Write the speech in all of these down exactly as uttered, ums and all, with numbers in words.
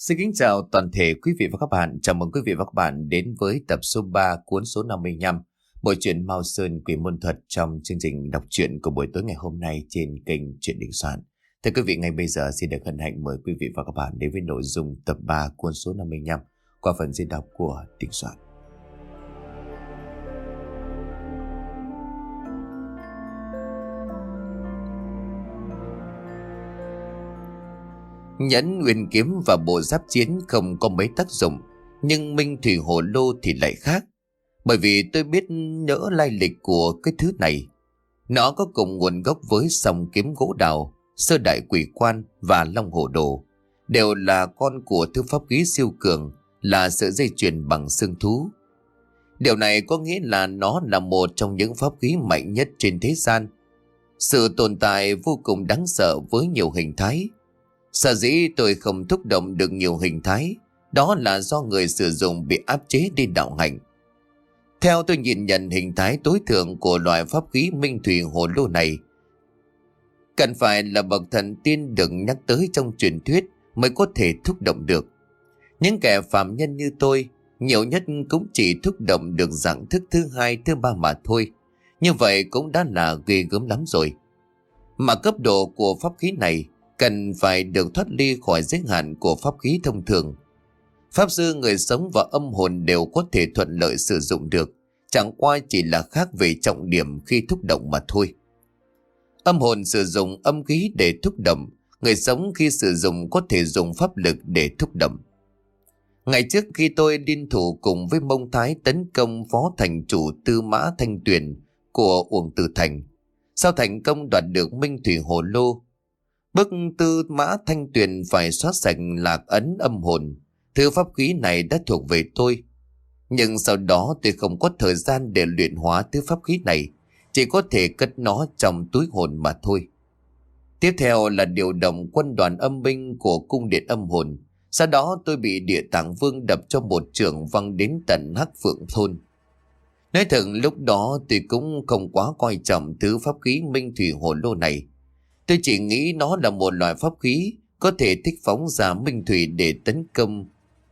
Xin kính chào toàn thể quý vị và các bạn. Chào mừng quý vị và các bạn đến với tập số ba cuốn số năm mươi lăm Bộ truyện Mao Sơn Quỷ Môn Thuật trong chương trình đọc truyện của buổi tối ngày hôm nay trên kênh Truyện Đình Soạn. Thưa quý vị, ngay bây giờ xin được hân hạnh mời quý vị và các bạn đến với nội dung tập ba cuốn số năm mươi lăm qua phần diễn đọc của Đình Soạn. Nhẫn Nguyên Kiếm và bộ giáp chiến không có mấy tác dụng, nhưng Minh Thủy Hồ Lô thì lại khác. Bởi vì tôi biết nhỡ lai lịch của cái thứ này. Nó có cùng nguồn gốc với song kiếm gỗ đào, sơ đại quỷ quan và long hổ đồ. Đều là con của thứ pháp khí siêu cường, là sợi dây chuyền bằng xương thú. Điều này có nghĩa là nó là một trong những pháp khí mạnh nhất trên thế gian. Sự tồn tại vô cùng đáng sợ với nhiều hình thái. Sở dĩ tôi không thúc động được nhiều hình thái, đó là do người sử dụng bị áp chế đi đạo hạnh. Theo tôi nhìn nhận hình thái tối thượng của loại pháp khí Minh Thủy Hồ Lô này, cần phải là bậc thần tiên được nhắc tới trong truyền thuyết mới có thể thúc động được. Những kẻ phàm nhân như tôi, nhiều nhất cũng chỉ thúc động được dạng thức thứ hai, thứ ba mà thôi. Như vậy cũng đã là ghê gớm lắm rồi. Mà cấp độ của pháp khí này cần phải được thoát ly khỏi giới hạn của pháp khí thông thường. Pháp sư, người sống và âm hồn đều có thể thuận lợi sử dụng được, chẳng qua chỉ là khác về trọng điểm khi thúc động mà thôi. Âm hồn sử dụng âm khí để thúc động, người sống khi sử dụng có thể dùng pháp lực để thúc động. Ngày trước khi tôi liên thủ cùng với Mông Thái tấn công phó thành chủ Tư Mã Thanh Tuyền của Uổng Tử Thành, sau thành công đoạt được Minh Thủy Hồ Lô, bức Tư Mã Thanh Tuyền phải xóa sạch lạc ấn âm hồn. Thứ pháp khí này đã thuộc về tôi. Nhưng sau đó tôi không có thời gian để luyện hóa thứ pháp khí này, chỉ có thể cất nó trong túi hồn mà thôi. Tiếp theo là điều động quân đoàn âm binh của cung điện âm hồn. Sau đó tôi bị Địa Tạng Vương đập cho một trường văng đến tận Hắc Phượng Thôn. Nói thật, lúc đó tôi cũng không quá coi trọng thứ pháp khí Minh Thủy Hồ Lô này. Tôi chỉ nghĩ nó là một loại pháp khí có thể thích phóng ra minh thủy để tấn công.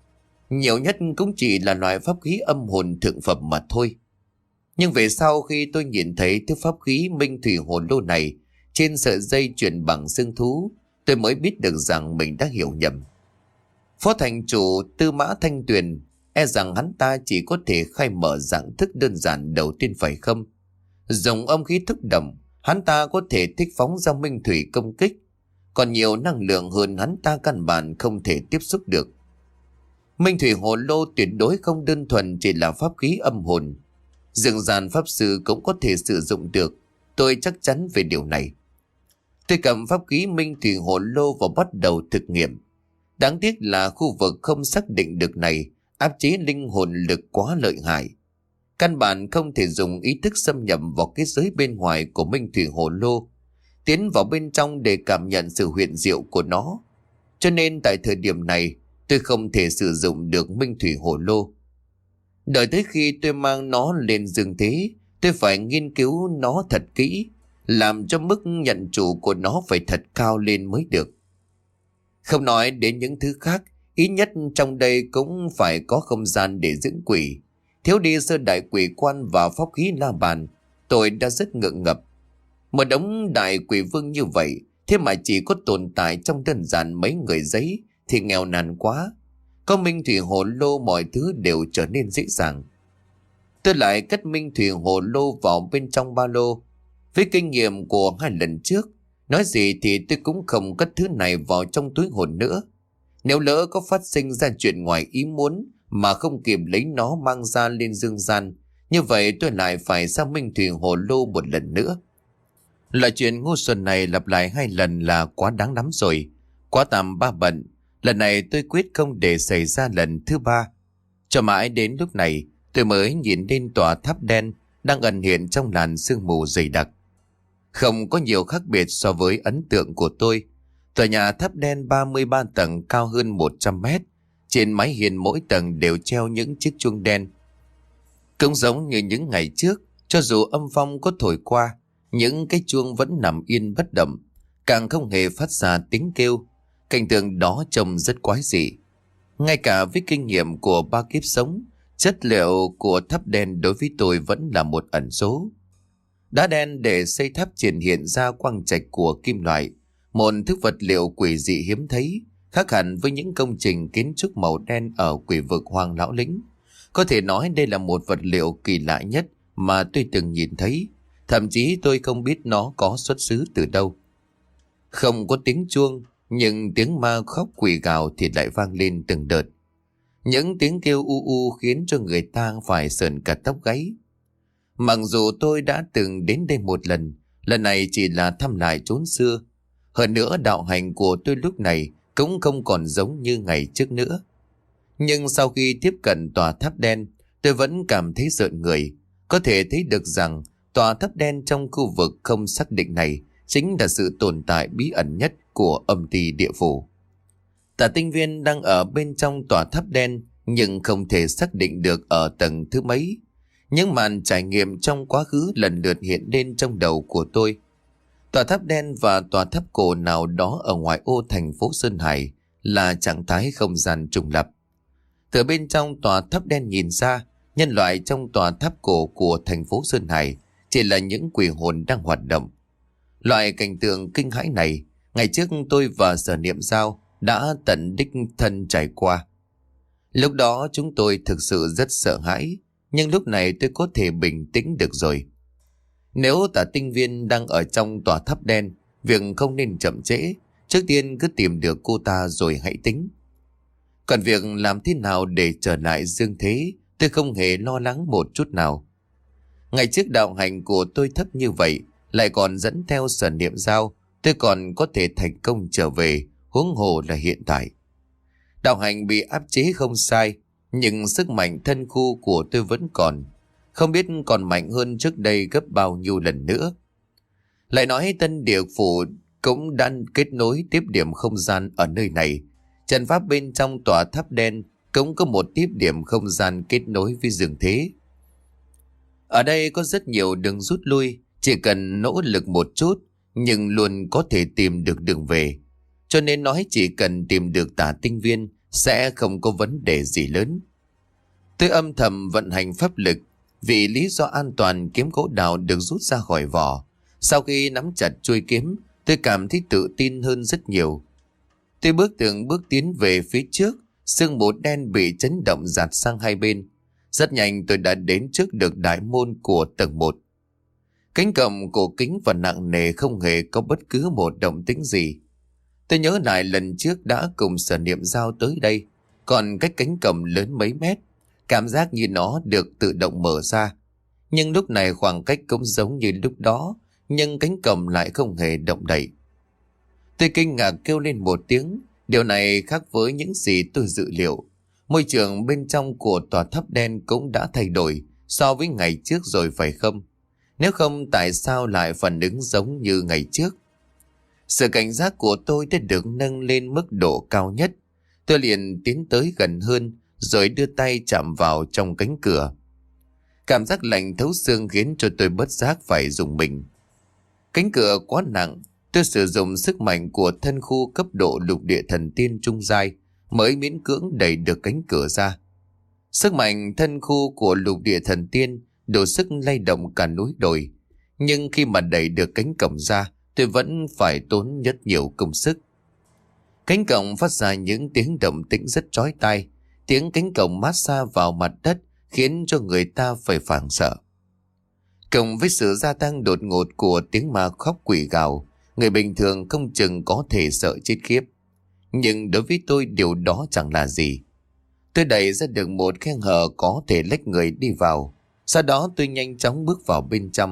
Nhiều nhất cũng chỉ là loại pháp khí âm hồn thượng phẩm mà thôi. Nhưng về sau khi tôi nhìn thấy thứ pháp khí Minh Thủy Hồ Lô này trên sợi dây chuyền bằng xương thú, tôi mới biết được rằng mình đã hiểu nhầm. Phó thành chủ Tư Mã Thanh Tuyền e rằng hắn ta chỉ có thể khai mở dạng thức đơn giản đầu tiên phải không? Dùng âm khí thúc động, hắn ta có thể thích phóng ra minh thủy công kích, còn nhiều năng lượng hơn hắn ta căn bản không thể tiếp xúc được. Minh Thủy Hồ Lô tuyệt đối không đơn thuần chỉ là pháp khí âm hồn. Dương gian pháp sư cũng có thể sử dụng được, tôi chắc chắn về điều này. Tôi cầm pháp khí Minh Thủy Hồ Lô và bắt đầu thực nghiệm. Đáng tiếc là khu vực không xác định được này áp chế linh hồn lực quá lợi hại. Căn bản không thể dùng ý thức xâm nhập vào cái giới bên ngoài của Minh Thủy Hồ Lô, tiến vào bên trong để cảm nhận sự huyền diệu của nó. Cho nên tại thời điểm này, tôi không thể sử dụng được Minh Thủy Hồ Lô. Đợi tới khi tôi mang nó lên dương thế, tôi phải nghiên cứu nó thật kỹ, làm cho mức nhận chủ của nó phải thật cao lên mới được. Không nói đến những thứ khác, ít nhất trong đây cũng phải có không gian để dưỡng quỷ. Thiếu đi sơ đại quỷ quan và pháp khí la bàn, tôi đã rất ngượng ngập. Một đống đại quỷ vương như vậy, thế mà chỉ có tồn tại trong đơn giản mấy người giấy thì nghèo nàn quá. Có Minh Thủy Hồ Lô mọi thứ đều trở nên dễ dàng. Tôi lại cất Minh Thủy Hồ Lô vào bên trong ba lô. Với kinh nghiệm của hai lần trước, nói gì thì tôi cũng không cất thứ này vào trong túi hồn nữa. Nếu lỡ có phát sinh ra chuyện ngoài ý muốn mà không kịp lấy nó mang ra lên dương gian, như vậy tôi lại phải sang Minh Thủy Hồ Lô một lần nữa. Loại chuyện ngu xuẩn này lặp lại hai lần là quá đáng lắm rồi. Quá tạm ba bận, lần này tôi quyết không để xảy ra lần thứ ba. Cho mãi đến lúc này, tôi mới nhìn lên tòa tháp đen đang ẩn hiện trong làn sương mù dày đặc. Không có nhiều khác biệt so với ấn tượng của tôi. Tòa nhà tháp đen ba mươi ba tầng cao hơn một trăm mét. Trên mái hiên mỗi tầng đều treo những chiếc chuông đen. Cũng giống như những ngày trước, cho dù âm phong có thổi qua, những cái chuông vẫn nằm yên bất động, càng không hề phát ra tiếng kêu. Cảnh tượng đó trông rất quái dị. Ngay cả với kinh nghiệm của ba kiếp sống, chất liệu của tháp đen đối với tôi vẫn là một ẩn số. Đá đen để xây tháp triển hiện ra quang trạch của kim loại, một thứ vật liệu quỷ dị hiếm thấy, khác hẳn với những công trình kiến trúc màu đen ở quỷ vực Hoang Lão Lĩnh. Có thể nói đây là một vật liệu kỳ lạ nhất mà tôi từng nhìn thấy, thậm chí tôi không biết nó có xuất xứ từ đâu. Không có tiếng chuông, nhưng tiếng ma khóc quỷ gào thì lại vang lên từng đợt. Những tiếng kêu u u khiến cho người ta phải sởn cả tóc gáy. Mặc dù tôi đã từng đến đây một lần, lần này chỉ là thăm lại chốn xưa. Hơn nữa đạo hành của tôi lúc này cũng không còn giống như ngày trước nữa. Nhưng sau khi tiếp cận tòa tháp đen, tôi vẫn cảm thấy rợn người. Có thể thấy được rằng tòa tháp đen trong khu vực không xác định này chính là sự tồn tại bí ẩn nhất của âm ty địa phủ. Tả Tinh Viên đang ở bên trong tòa tháp đen nhưng không thể xác định được ở tầng thứ mấy. Những màn trải nghiệm trong quá khứ lần lượt hiện lên trong đầu của tôi. Tòa tháp đen và tòa tháp cổ nào đó ở ngoại ô thành phố Sơn Hải là trạng thái không gian trùng lập. Từ bên trong tòa tháp đen nhìn ra, nhân loại trong tòa tháp cổ của thành phố Sơn Hải chỉ là những quỷ hồn đang hoạt động. Loại cảnh tượng kinh hãi này, ngày trước tôi và Sở Niệm Giao đã tận đích thân trải qua. Lúc đó chúng tôi thực sự rất sợ hãi, nhưng lúc này tôi có thể bình tĩnh được rồi. Nếu Tả Tinh Viên đang ở trong tòa tháp đen, việc không nên chậm trễ, trước tiên cứ tìm được cô ta rồi hãy tính. Còn việc làm thế nào để trở lại dương thế, tôi không hề lo lắng một chút nào. Ngày trước đạo hành của tôi thấp như vậy, lại còn dẫn theo Sở Niệm Giao, tôi còn có thể thành công trở về, huống hồ là hiện tại. Đạo hành bị áp chế không sai, nhưng sức mạnh thân khu của tôi vẫn còn, không biết còn mạnh hơn trước đây gấp bao nhiêu lần nữa. Lại nói Tân Địa Phủ cũng đã kết nối tiếp điểm không gian ở nơi này. Trận pháp bên trong tòa tháp đen cũng có một tiếp điểm không gian kết nối với dương thế. Ở đây có rất nhiều đường rút lui, chỉ cần nỗ lực một chút, nhưng luôn có thể tìm được đường về. Cho nên nói chỉ cần tìm được Tả Tinh Viên sẽ không có vấn đề gì lớn. Tôi âm thầm vận hành pháp lực, vì lý do an toàn kiếm gỗ đào được rút ra khỏi vỏ. Sau khi nắm chặt chuôi kiếm, tôi cảm thấy tự tin hơn rất nhiều. Tôi bước từng bước tiến về phía trước, sương mù đen bị chấn động dạt sang hai bên. Rất nhanh tôi đã đến trước được đại môn của tầng một. Cánh cổng cổ kính và nặng nề không hề có bất cứ một động tĩnh gì. Tôi nhớ lại lần trước đã cùng Sở Niệm Giao tới đây, còn cách cánh cổng lớn mấy mét, cảm giác như nó được tự động mở ra. Nhưng lúc này khoảng cách cũng giống như lúc đó, nhưng cánh cổng lại không hề động đậy. Tôi kinh ngạc kêu lên một tiếng, điều này khác với những gì tôi dự liệu. Môi trường bên trong của tòa tháp đen cũng đã thay đổi so với ngày trước rồi phải không? Nếu không tại sao lại phản ứng giống như ngày trước? Sự cảnh giác của tôi đã được nâng lên mức độ cao nhất. Tôi liền tiến tới gần hơn rồi đưa tay chạm vào trong cánh cửa. Cảm giác lạnh thấu xương khiến cho tôi bất giác phải rùng mình. Cánh cửa quá nặng, tôi sử dụng sức mạnh của thân khu cấp độ lục địa thần tiên trung giai mới miễn cưỡng đẩy được cánh cửa ra. Sức mạnh thân khu của lục địa thần tiên đủ sức lay động cả núi đồi, nhưng khi mà đẩy được cánh cổng ra, tôi vẫn phải tốn rất nhiều công sức. Cánh cổng phát ra những tiếng động tĩnh rất chói tai, tiếng cánh cổng mát xa vào mặt đất khiến cho người ta phải hoảng sợ. Cộng với sự gia tăng đột ngột của tiếng ma khóc quỷ gào, người bình thường không chừng có thể sợ chết khiếp. Nhưng đối với tôi điều đó chẳng là gì. Tôi đẩy ra được một khe hở có thể lách người đi vào. Sau đó tôi nhanh chóng bước vào bên trong.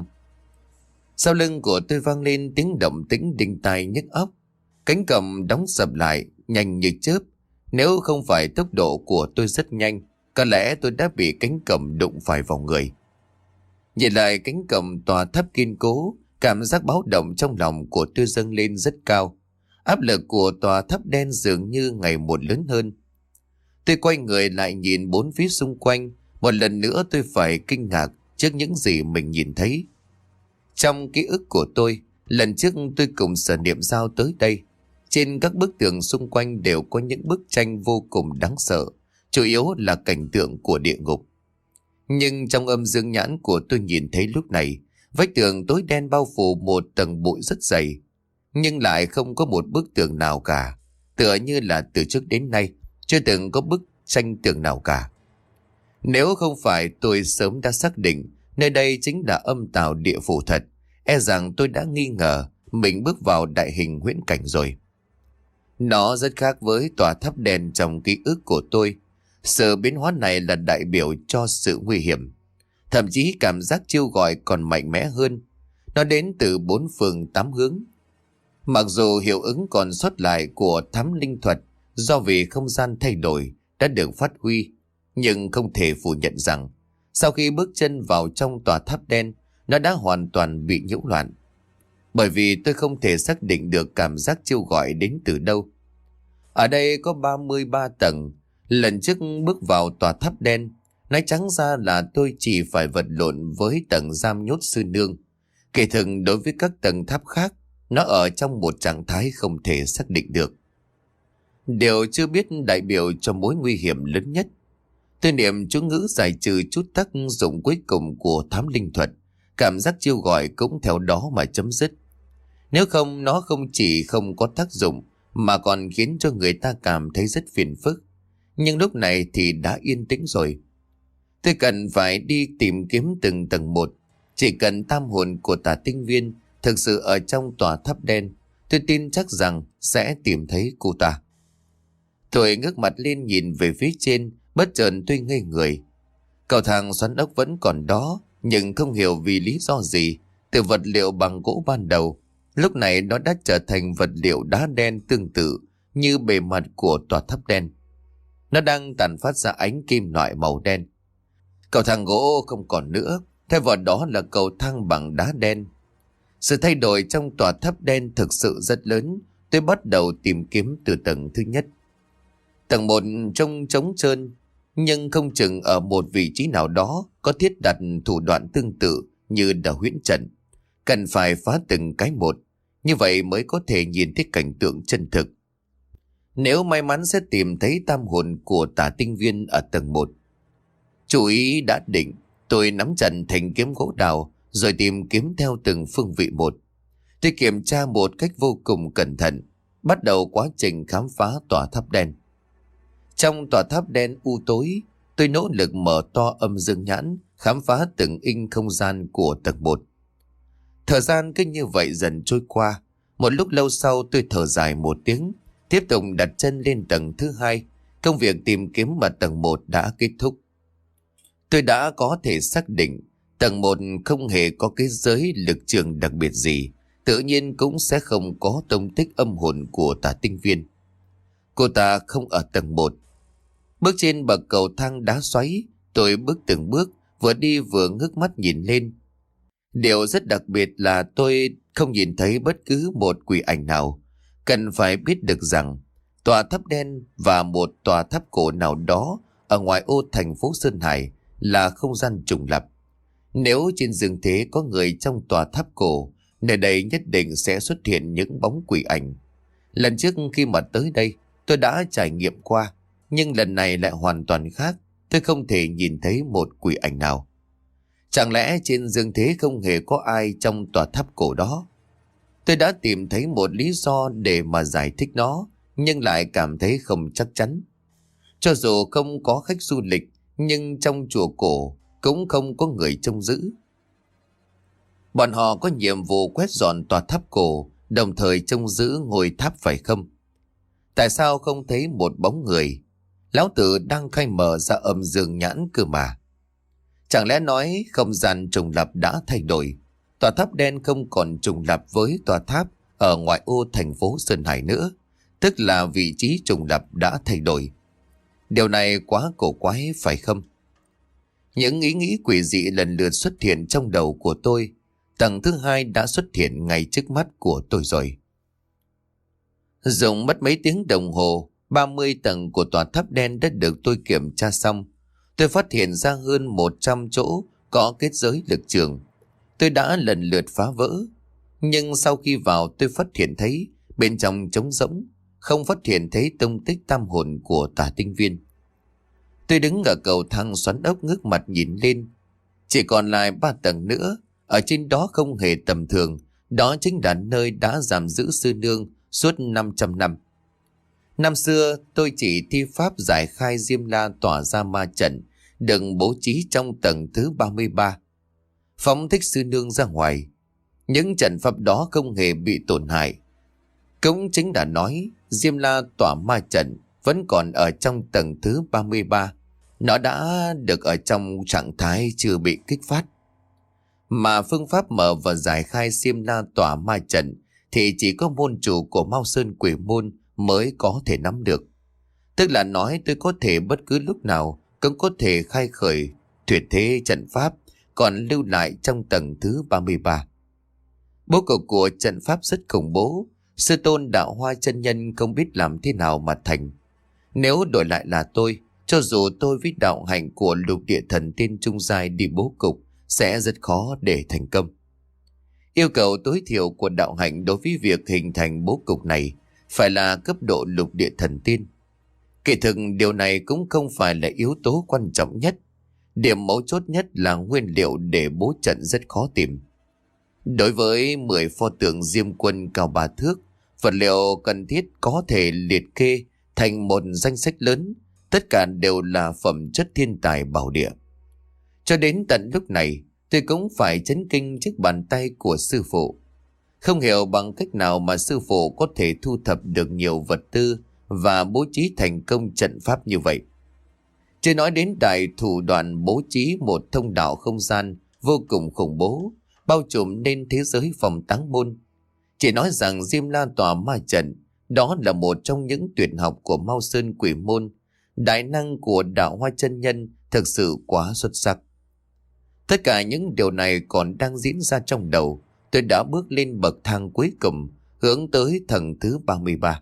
Sau lưng của tôi vang lên tiếng động tĩnh đinh tai nhức óc. Cánh cổng đóng sập lại nhanh như chớp. Nếu không phải tốc độ của tôi rất nhanh, có lẽ tôi đã bị cánh cổng đụng phải vào người. Nhìn lại cánh cổng tòa tháp kiên cố, cảm giác báo động trong lòng của tôi dâng lên rất cao. Áp lực của tòa tháp đen dường như ngày một lớn hơn. Tôi quay người lại nhìn bốn phía xung quanh. Một lần nữa tôi phải kinh ngạc trước những gì mình nhìn thấy. Trong ký ức của tôi, lần trước tôi cùng Sở Niệm Giao tới đây. Trên các bức tường xung quanh đều có những bức tranh vô cùng đáng sợ, chủ yếu là cảnh tượng của địa ngục. Nhưng trong âm dương nhãn của tôi nhìn thấy lúc này, vách tường tối đen bao phủ một tầng bụi rất dày, nhưng lại không có một bức tường nào cả, tựa như là từ trước đến nay chưa từng có bức tranh tường nào cả. Nếu không phải tôi sớm đã xác định nơi đây chính là âm tào địa phủ thật, e rằng tôi đã nghi ngờ mình bước vào đại hình huyễn cảnh rồi. Nó rất khác với tòa tháp đen trong ký ức của tôi. Sự biến hóa này là đại biểu cho sự nguy hiểm. Thậm chí cảm giác chiêu gọi còn mạnh mẽ hơn. Nó đến từ bốn phương tám hướng. Mặc dù hiệu ứng còn sót lại của thám linh thuật do vì không gian thay đổi đã được phát huy, nhưng không thể phủ nhận rằng sau khi bước chân vào trong tòa tháp đen, nó đã hoàn toàn bị nhiễu loạn. Bởi vì tôi không thể xác định được cảm giác chiêu gọi đến từ đâu. Ở đây có ba mươi ba tầng. Lần trước bước vào tòa tháp đen, nói trắng ra là tôi chỉ phải vật lộn với tầng giam nhốt sư nương. Kể thực đối với các tầng tháp khác, nó ở trong một trạng thái không thể xác định được. Điều chưa biết đại biểu cho mối nguy hiểm lớn nhất. Tôi niệm chú ngữ giải trừ chút tác dụng cuối cùng của thám linh thuật, cảm giác chiêu gọi cũng theo đó mà chấm dứt. Nếu không, nó không chỉ không có tác dụng mà còn khiến cho người ta cảm thấy rất phiền phức. Nhưng lúc này thì đã yên tĩnh rồi. Tôi cần phải đi tìm kiếm từng tầng một. Chỉ cần tam hồn của Tả Tinh Viên thực sự ở trong tòa tháp đen, tôi tin chắc rằng sẽ tìm thấy cô ta. Tôi ngước mặt lên nhìn về phía trên, bất chợt tôi ngây người. Cầu thang xoắn ốc vẫn còn đó, nhưng không hiểu vì lý do gì, từ vật liệu bằng gỗ ban đầu, lúc này nó đã trở thành vật liệu đá đen tương tự như bề mặt của tòa tháp đen. Nó đang tàn phát ra ánh kim loại màu đen. Cầu thang gỗ không còn nữa, thay vào đó là cầu thang bằng đá đen. Sự thay đổi trong tòa tháp đen thực sự rất lớn. Tôi bắt đầu tìm kiếm từ tầng thứ nhất. Tầng một trông trống trơn, nhưng không chừng ở một vị trí nào đó có thiết đặt thủ đoạn tương tự như đã huyễn trận. Cần phải phá từng cái một, như vậy mới có thể nhìn thấy cảnh tượng chân thực. Nếu may mắn sẽ tìm thấy tam hồn của Tả Tinh Viên ở tầng một. Chú ý đã định, tôi nắm chặt thành kiếm gỗ đào rồi tìm kiếm theo từng phương vị một. Tôi kiểm tra một cách vô cùng cẩn thận, bắt đầu quá trình khám phá tòa tháp đen. Trong tòa tháp đen u tối, tôi nỗ lực mở to âm dương nhãn, khám phá từng inch không gian của tầng một. Thời gian cứ như vậy dần trôi qua. Một lúc lâu sau tôi thở dài một tiếng, tiếp tục đặt chân lên tầng thứ hai. Công việc tìm kiếm ở tầng một đã kết thúc. Tôi đã có thể xác định tầng một không hề có cái giới lực trường đặc biệt gì, tự nhiên cũng sẽ không có tông tích âm hồn của Tả Tinh Viên. Cô ta không ở tầng một. Bước trên bậc cầu thang đá xoáy, tôi bước từng bước, vừa đi vừa ngước mắt nhìn lên. Điều rất đặc biệt là tôi không nhìn thấy bất cứ một quỷ ảnh nào. Cần phải biết được rằng tòa tháp đen và một tòa tháp cổ nào đó ở ngoài ô thành phố Sơn Hải là không gian trùng lập. Nếu trên dương thế có người trong tòa tháp cổ, nơi đây nhất định sẽ xuất hiện những bóng quỷ ảnh. Lần trước khi mà tới đây, tôi đã trải nghiệm qua, nhưng lần này lại hoàn toàn khác. Tôi không thể nhìn thấy một quỷ ảnh nào. Chẳng lẽ trên dương thế không hề có ai trong tòa tháp cổ đó? Tôi đã tìm thấy một lý do để mà giải thích nó, nhưng lại cảm thấy không chắc chắn. Cho dù không có khách du lịch, nhưng trong chùa cổ cũng không có người trông giữ. Bọn họ có nhiệm vụ quét dọn tòa tháp cổ, đồng thời trông giữ ngôi tháp phải không? Tại sao không thấy một bóng người? Lão tử đang khai mở ra âm dương nhãn cơ mà. Chẳng lẽ nói không gian trùng lập đã thay đổi? Tòa tháp đen không còn trùng lập với tòa tháp ở ngoại ô thành phố Sơn Hải nữa, tức là vị trí trùng lập đã thay đổi. Điều này quá cổ quái phải không? Những ý nghĩ quỷ dị lần lượt xuất hiện trong đầu của tôi. Tầng thứ hai đã xuất hiện ngay trước mắt của tôi rồi. Dùng mất mấy tiếng đồng hồ, ba mươi tầng của tòa tháp đen đã được tôi kiểm tra xong. Tôi phát hiện ra hơn một trăm chỗ có kết giới lực trường. Tôi đã lần lượt phá vỡ. Nhưng sau khi vào tôi phát hiện thấy Bên trong trống rỗng, không phát hiện thấy tung tích tam hồn của Tả Tinh Viên. Tôi đứng ở cầu thang xoắn ốc ngước mặt nhìn lên. Chỉ còn lại ba tầng nữa. Ở trên đó không hề tầm thường. Đó chính là nơi đã giam giữ sư nương suốt năm trăm năm. Năm xưa tôi chỉ thi pháp giải khai Diêm La tỏa ra ma trận, được bố trí trong tầng thứ ba mươi ba, phóng thích sư nương ra ngoài. Những trận pháp đó không hề bị tổn hại. Cũng chính là nói Diêm La tỏa ma trận vẫn còn ở trong tầng thứ ba mươi ba. Nó đã được ở trong trạng thái chưa bị kích phát. Mà phương pháp mở và giải khai Diêm La tỏa ma trận thì chỉ có môn chủ của Mao Sơn Quỷ Môn mới có thể nắm được. Tức là nói tôi có thể bất cứ lúc nào cũng có thể khai khởi tuyệt thế trận pháp còn lưu lại trong tầng thứ ba mươi ba. Bố cục của trận pháp rất khủng bố. Sư tôn Đạo Hoa chân nhân không biết làm thế nào mà thành. Nếu đổi lại là tôi, cho dù tôi với đạo hạnh của lục địa thần tiên trung giai đi bố cục sẽ rất khó để thành công. Yêu cầu tối thiểu của đạo hạnh đối với việc hình thành bố cục này phải là cấp độ lục địa thần tiên. Kỳ thực điều này cũng không phải là yếu tố quan trọng nhất. Điểm mấu chốt nhất là nguyên liệu để bố trận rất khó tìm. Đối với mười pho tượng Diêm Quân cao ba thước, vật liệu cần thiết có thể liệt kê thành một danh sách lớn. Tất cả đều là phẩm chất thiên tài bảo địa. Cho đến tận lúc này, tôi cũng phải chấn kinh trước bàn tay của sư phụ. Không hiểu bằng cách nào mà sư phụ có thể thu thập được nhiều vật tư và bố trí thành công trận pháp như vậy. Chưa nói đến đại thủ đoạn bố trí một thông đạo không gian vô cùng khủng bố, bao trùm nên thế giới phòng táng môn. Chỉ nói rằng Diêm La tỏa ma trận, đó là một trong những tuyệt học của Mao Sơn Quỷ Môn. Đại năng của Đạo Hoa chân nhân thực sự quá xuất sắc. Tất cả những điều này còn đang diễn ra trong đầu. Tôi đã bước lên bậc thang cuối cùng, hướng tới tầng thứ ba mươi ba.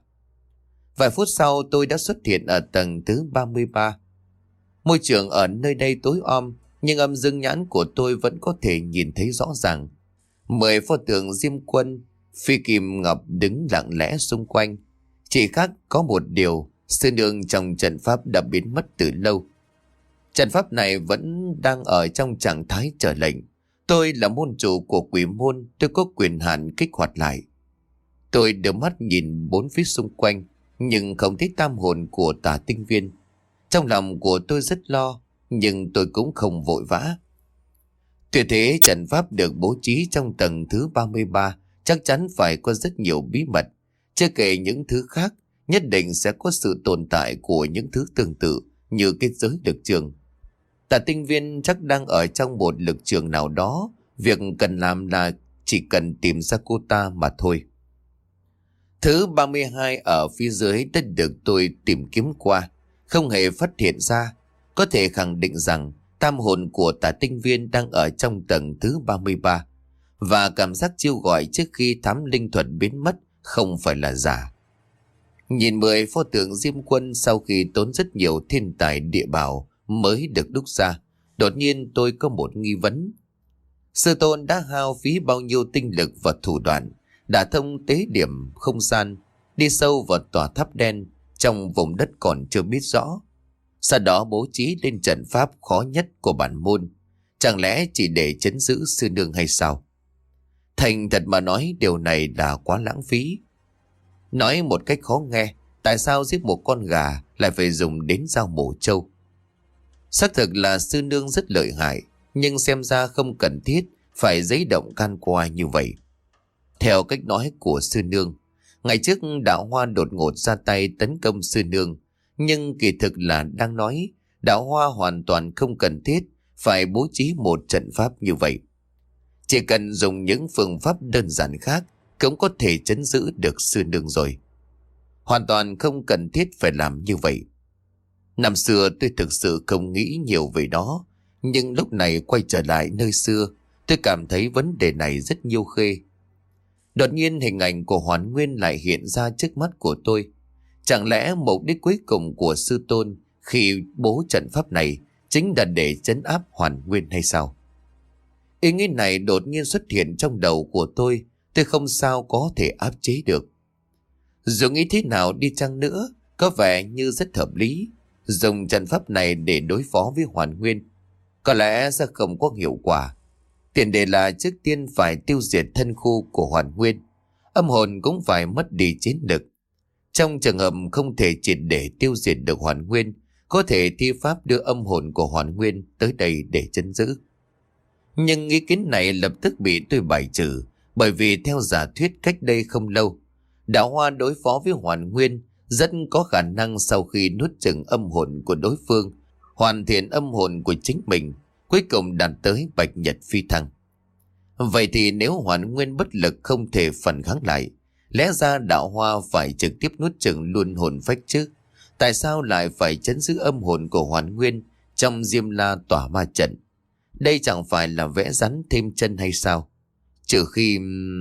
Vài phút sau tôi đã xuất hiện ở tầng thứ ba mươi ba. Môi trường ở nơi đây tối om, nhưng âm dương nhãn của tôi vẫn có thể nhìn thấy rõ ràng. Mười pho tượng Diêm Quân, Phi Kim Ngọc đứng lặng lẽ xung quanh. Chỉ khác có một điều, sư nương trong trận pháp đã biến mất từ lâu. Trận pháp này vẫn đang ở trong trạng thái chờ lệnh. Tôi là môn chủ của quỷ môn, tôi có quyền hạn kích hoạt lại. Tôi đưa mắt nhìn bốn phía xung quanh, nhưng không thấy tam hồn của Tả Tinh Viên. Trong lòng của tôi rất lo, nhưng tôi cũng không vội vã. Tuyệt thế trận pháp được bố trí trong tầng thứ ba mươi ba chắc chắn phải có rất nhiều bí mật. Chưa kể những thứ khác, nhất định sẽ có sự tồn tại của những thứ tương tự như kết giới lực trường. Tả Tinh Viên chắc đang ở trong một lực trường nào đó. Việc cần làm là chỉ cần tìm ra cô ta mà thôi. Thứ ba mươi hai ở phía dưới đã được tôi tìm kiếm qua, không hề phát hiện ra. Có thể khẳng định rằng tam hồn của Tả Tinh Viên đang ở trong tầng thứ ba mươi ba. Và cảm giác chiêu gọi trước khi thám linh thuật biến mất không phải là giả. Nhìn mười pho tượng Diêm Quân sau khi tốn rất nhiều thiên tài địa bảo mới được đúc ra, đột nhiên tôi có một nghi vấn. Sư tôn đã hao phí bao nhiêu tinh lực và thủ đoạn, đã thông tế điểm không gian, đi sâu vào tòa tháp đen trong vùng đất còn chưa biết rõ. Sau đó bố trí lên trận pháp khó nhất của bản môn, chẳng lẽ chỉ để trấn giữ sư nương hay sao? Thành thật mà nói, điều này là quá lãng phí. Nói một cách khó nghe, tại sao giết một con gà lại phải dùng đến dao mổ trâu? Xác thực là sư nương rất lợi hại, nhưng xem ra không cần thiết phải giấy động can qua như vậy. Theo cách nói của sư nương, ngày trước Đạo Hoa đột ngột ra tay tấn công sư nương, nhưng kỳ thực là đang nói Đạo Hoa hoàn toàn không cần thiết phải bố trí một trận pháp như vậy. Chỉ cần dùng những phương pháp đơn giản khác cũng có thể trấn giữ được sư nương rồi. Hoàn toàn không cần thiết phải làm như vậy. Năm xưa tôi thực sự không nghĩ nhiều về đó, nhưng lúc này quay trở lại nơi xưa, tôi cảm thấy vấn đề này rất nhiêu khê. Đột nhiên hình ảnh của Hoàn Nguyên lại hiện ra trước mắt của tôi. Chẳng lẽ mục đích cuối cùng của sư tôn khi bố trận pháp này chính là để trấn áp Hoàn Nguyên hay sao? Ý nghĩ này đột nhiên xuất hiện trong đầu của tôi, tôi không sao có thể áp chế được. Dù nghĩ thế nào đi chăng nữa, có vẻ như rất hợp lý. Dùng trận pháp này để đối phó với Hoàn Nguyên có lẽ sẽ không có hiệu quả. Tiền đề là trước tiên phải tiêu diệt thân khu của Hoàn Nguyên. Âm hồn cũng phải mất đi chiến lực. Trong trường hợp không thể triệt để tiêu diệt được Hoàn Nguyên, có thể thi pháp đưa âm hồn của Hoàn Nguyên tới đây để trấn giữ. Nhưng ý kiến này lập tức bị tôi bài trừ, bởi vì theo giả thuyết cách đây không lâu, Đạo Hoa đối phó với Hoàn Nguyên rất có khả năng sau khi nuốt chửng âm hồn của đối phương, hoàn thiện âm hồn của chính mình, cuối cùng đạt tới bạch nhật phi thăng. Vậy thì nếu Hoàn Nguyên bất lực không thể phản kháng lại, lẽ ra Đạo Hoa phải trực tiếp nuốt chửng luôn hồn phách chứ? Tại sao lại phải trấn giữ âm hồn của Hoàn Nguyên trong Diêm La tỏa ma trận? Đây chẳng phải là vẽ rắn thêm chân hay sao? Trừ khi...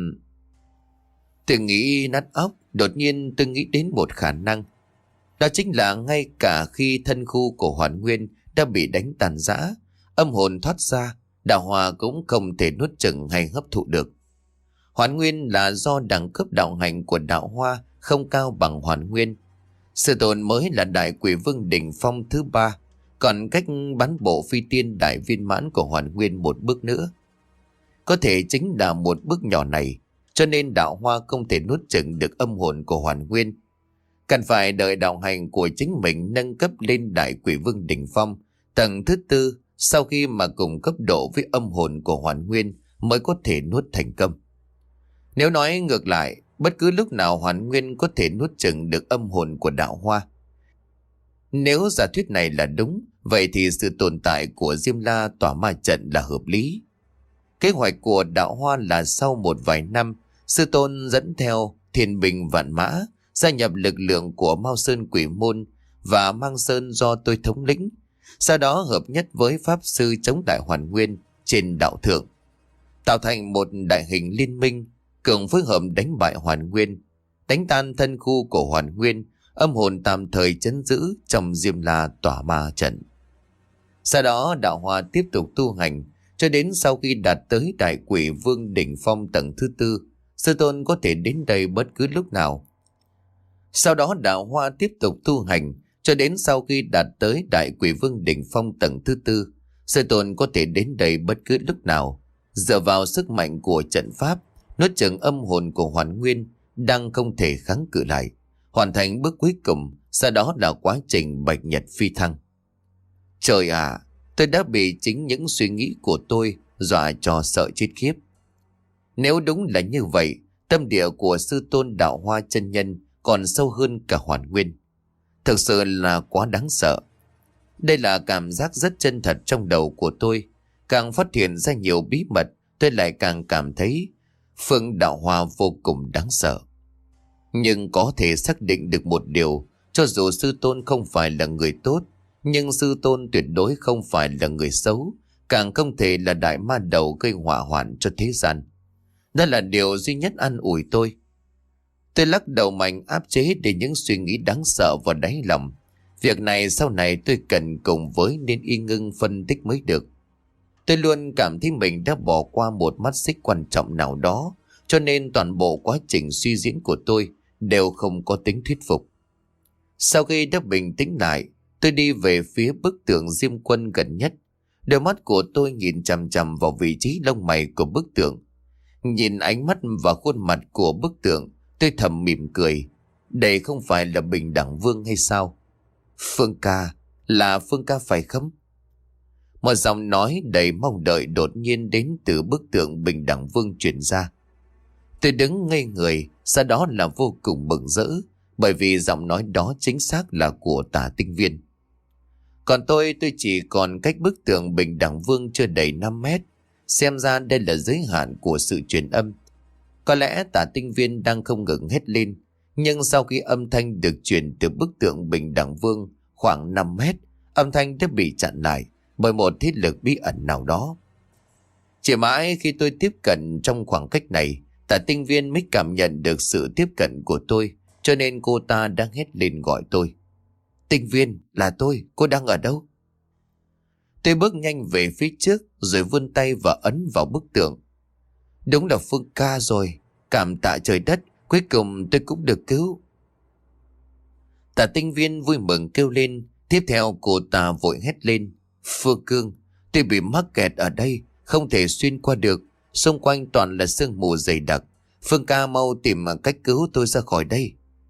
Tôi nghĩ nát óc, đột nhiên tôi nghĩ đến một khả năng. Đó chính là ngay cả khi thân khu của Hoàn Nguyên đã bị đánh tàn rã, âm hồn thoát ra, Đạo Hoa cũng không thể nuốt chửng hay hấp thụ được. Hoàn Nguyên là do đẳng cấp đạo hành của Đạo Hoa không cao bằng Hoàn Nguyên. Sư tôn mới là đại quỷ vương đỉnh phong thứ ba, còn cách bán bộ phi tiên đại viên mãn của Hoàn Nguyên một bước nữa. Có thể chính là một bước nhỏ này, cho nên Đạo Hoa không thể nuốt chửng được âm hồn của Hoàn Nguyên. Cần phải đợi đạo hành của chính mình nâng cấp lên đại quỷ vương đỉnh phong tầng thứ tư, sau khi mà cùng cấp độ với âm hồn của Hoàn Nguyên mới có thể nuốt thành công. Nếu nói ngược lại, bất cứ lúc nào Hoàn Nguyên có thể nuốt chửng được âm hồn của Đạo Hoa. Nếu giả thuyết này là đúng, vậy thì sự tồn tại của Diêm La tỏa ma trận là hợp lý. Kế hoạch của Đạo Hoa là sau một vài năm, sư tôn dẫn theo thiên binh vạn mã gia nhập lực lượng của Mao Sơn Quỷ Môn và Mang Sơn do tôi thống lĩnh, sau đó hợp nhất với pháp sư chống đại Hoàn Nguyên trên đạo thượng, tạo thành một đại hình liên minh cường phối hợp đánh bại Hoàn Nguyên, đánh tan thân khu của Hoàn Nguyên, âm hồn tạm thời trấn giữ trong Diêm La tỏa ma trận. Sau đó Đạo Hoa tiếp tục tu hành cho đến sau khi đạt tới đại quỷ vương đỉnh phong tầng thứ tư, sư tôn có thể đến đây bất cứ lúc nào. Sau đó Đạo Hoa tiếp tục tu hành cho đến sau khi đạt tới đại quỷ vương đỉnh phong tầng thứ tư, sư tôn có thể đến đây bất cứ lúc nào, dựa vào sức mạnh của trận pháp nuốt chửng âm hồn của Hoàn Nguyên đang không thể kháng cự lại, hoàn thành bước cuối cùng, sau đó là quá trình bạch nhật phi thăng. Trời ạ, tôi đã bị chính những suy nghĩ của tôi dọa cho sợ chết khiếp. Nếu đúng là như vậy, tâm địa của sư tôn Đạo Hoa chân nhân còn sâu hơn cả Hoàn Nguyên. Thực sự là quá đáng sợ. Đây là cảm giác rất chân thật trong đầu của tôi. Càng phát hiện ra nhiều bí mật, tôi lại càng cảm thấy Phương Đạo Hoa vô cùng đáng sợ. Nhưng có thể xác định được một điều, cho dù sư tôn không phải là người tốt, nhưng sư tôn tuyệt đối không phải là người xấu, càng không thể là đại ma đầu gây hỏa hoạn cho thế gian. Đó là điều duy nhất an ủi tôi. Tôi lắc đầu mạnh áp chế để những suy nghĩ đáng sợ vào đáy lòng. Việc này sau này tôi cần cùng với nên y ngưng phân tích mới được. Tôi luôn cảm thấy mình đã bỏ qua một mắt xích quan trọng nào đó, cho nên toàn bộ quá trình suy diễn của tôi đều không có tính thuyết phục. Sau khi đã bình tĩnh lại, tôi đi về phía bức tượng Diêm Quân gần nhất. Đôi mắt của tôi nhìn chằm chằm vào vị trí lông mày của bức tượng. Nhìn ánh mắt và khuôn mặt của bức tượng, tôi thầm mỉm cười. Đây không phải là Bình Đẳng Vương hay sao? Phương ca, là Phương ca phải không? Một giọng nói đầy mong đợi đột nhiên đến từ bức tượng Bình Đẳng Vương truyền ra. Tôi đứng ngây người, sau đó là vô cùng mừng rỡ, bởi vì giọng nói đó chính xác là của Tả Tinh Viên. Còn tôi, tôi chỉ còn cách bức tượng Bình Đẳng Vương chưa đầy năm mét. Xem ra đây là giới hạn của sự truyền âm. Có lẽ Tả Tinh Viên đang không ngừng hét lên, nhưng sau khi âm thanh được truyền từ bức tượng Bình Đẳng Vương khoảng năm mét, âm thanh đã bị chặn lại bởi một thế lực bí ẩn nào đó. Chỉ mãi khi tôi tiếp cận trong khoảng cách này, Tả Tinh Viên mới cảm nhận được sự tiếp cận của tôi, cho nên cô ta đang hét lên gọi tôi. Tinh Viên, là tôi, cô đang ở đâu? Tôi bước nhanh về phía trước rồi vươn tay và ấn vào bức tượng. Đúng là Phương ca rồi, cảm tạ trời đất, cuối cùng tôi cũng được cứu. Tả tinh viên vui mừng kêu lên. Tiếp theo cô ta vội hét lên. Phương Cương, tôi bị mắc kẹt ở đây, không thể xuyên qua được. Xung quanh toàn là sương mù dày đặc. Phương ca mau tìm cách cứu tôi ra khỏi đây.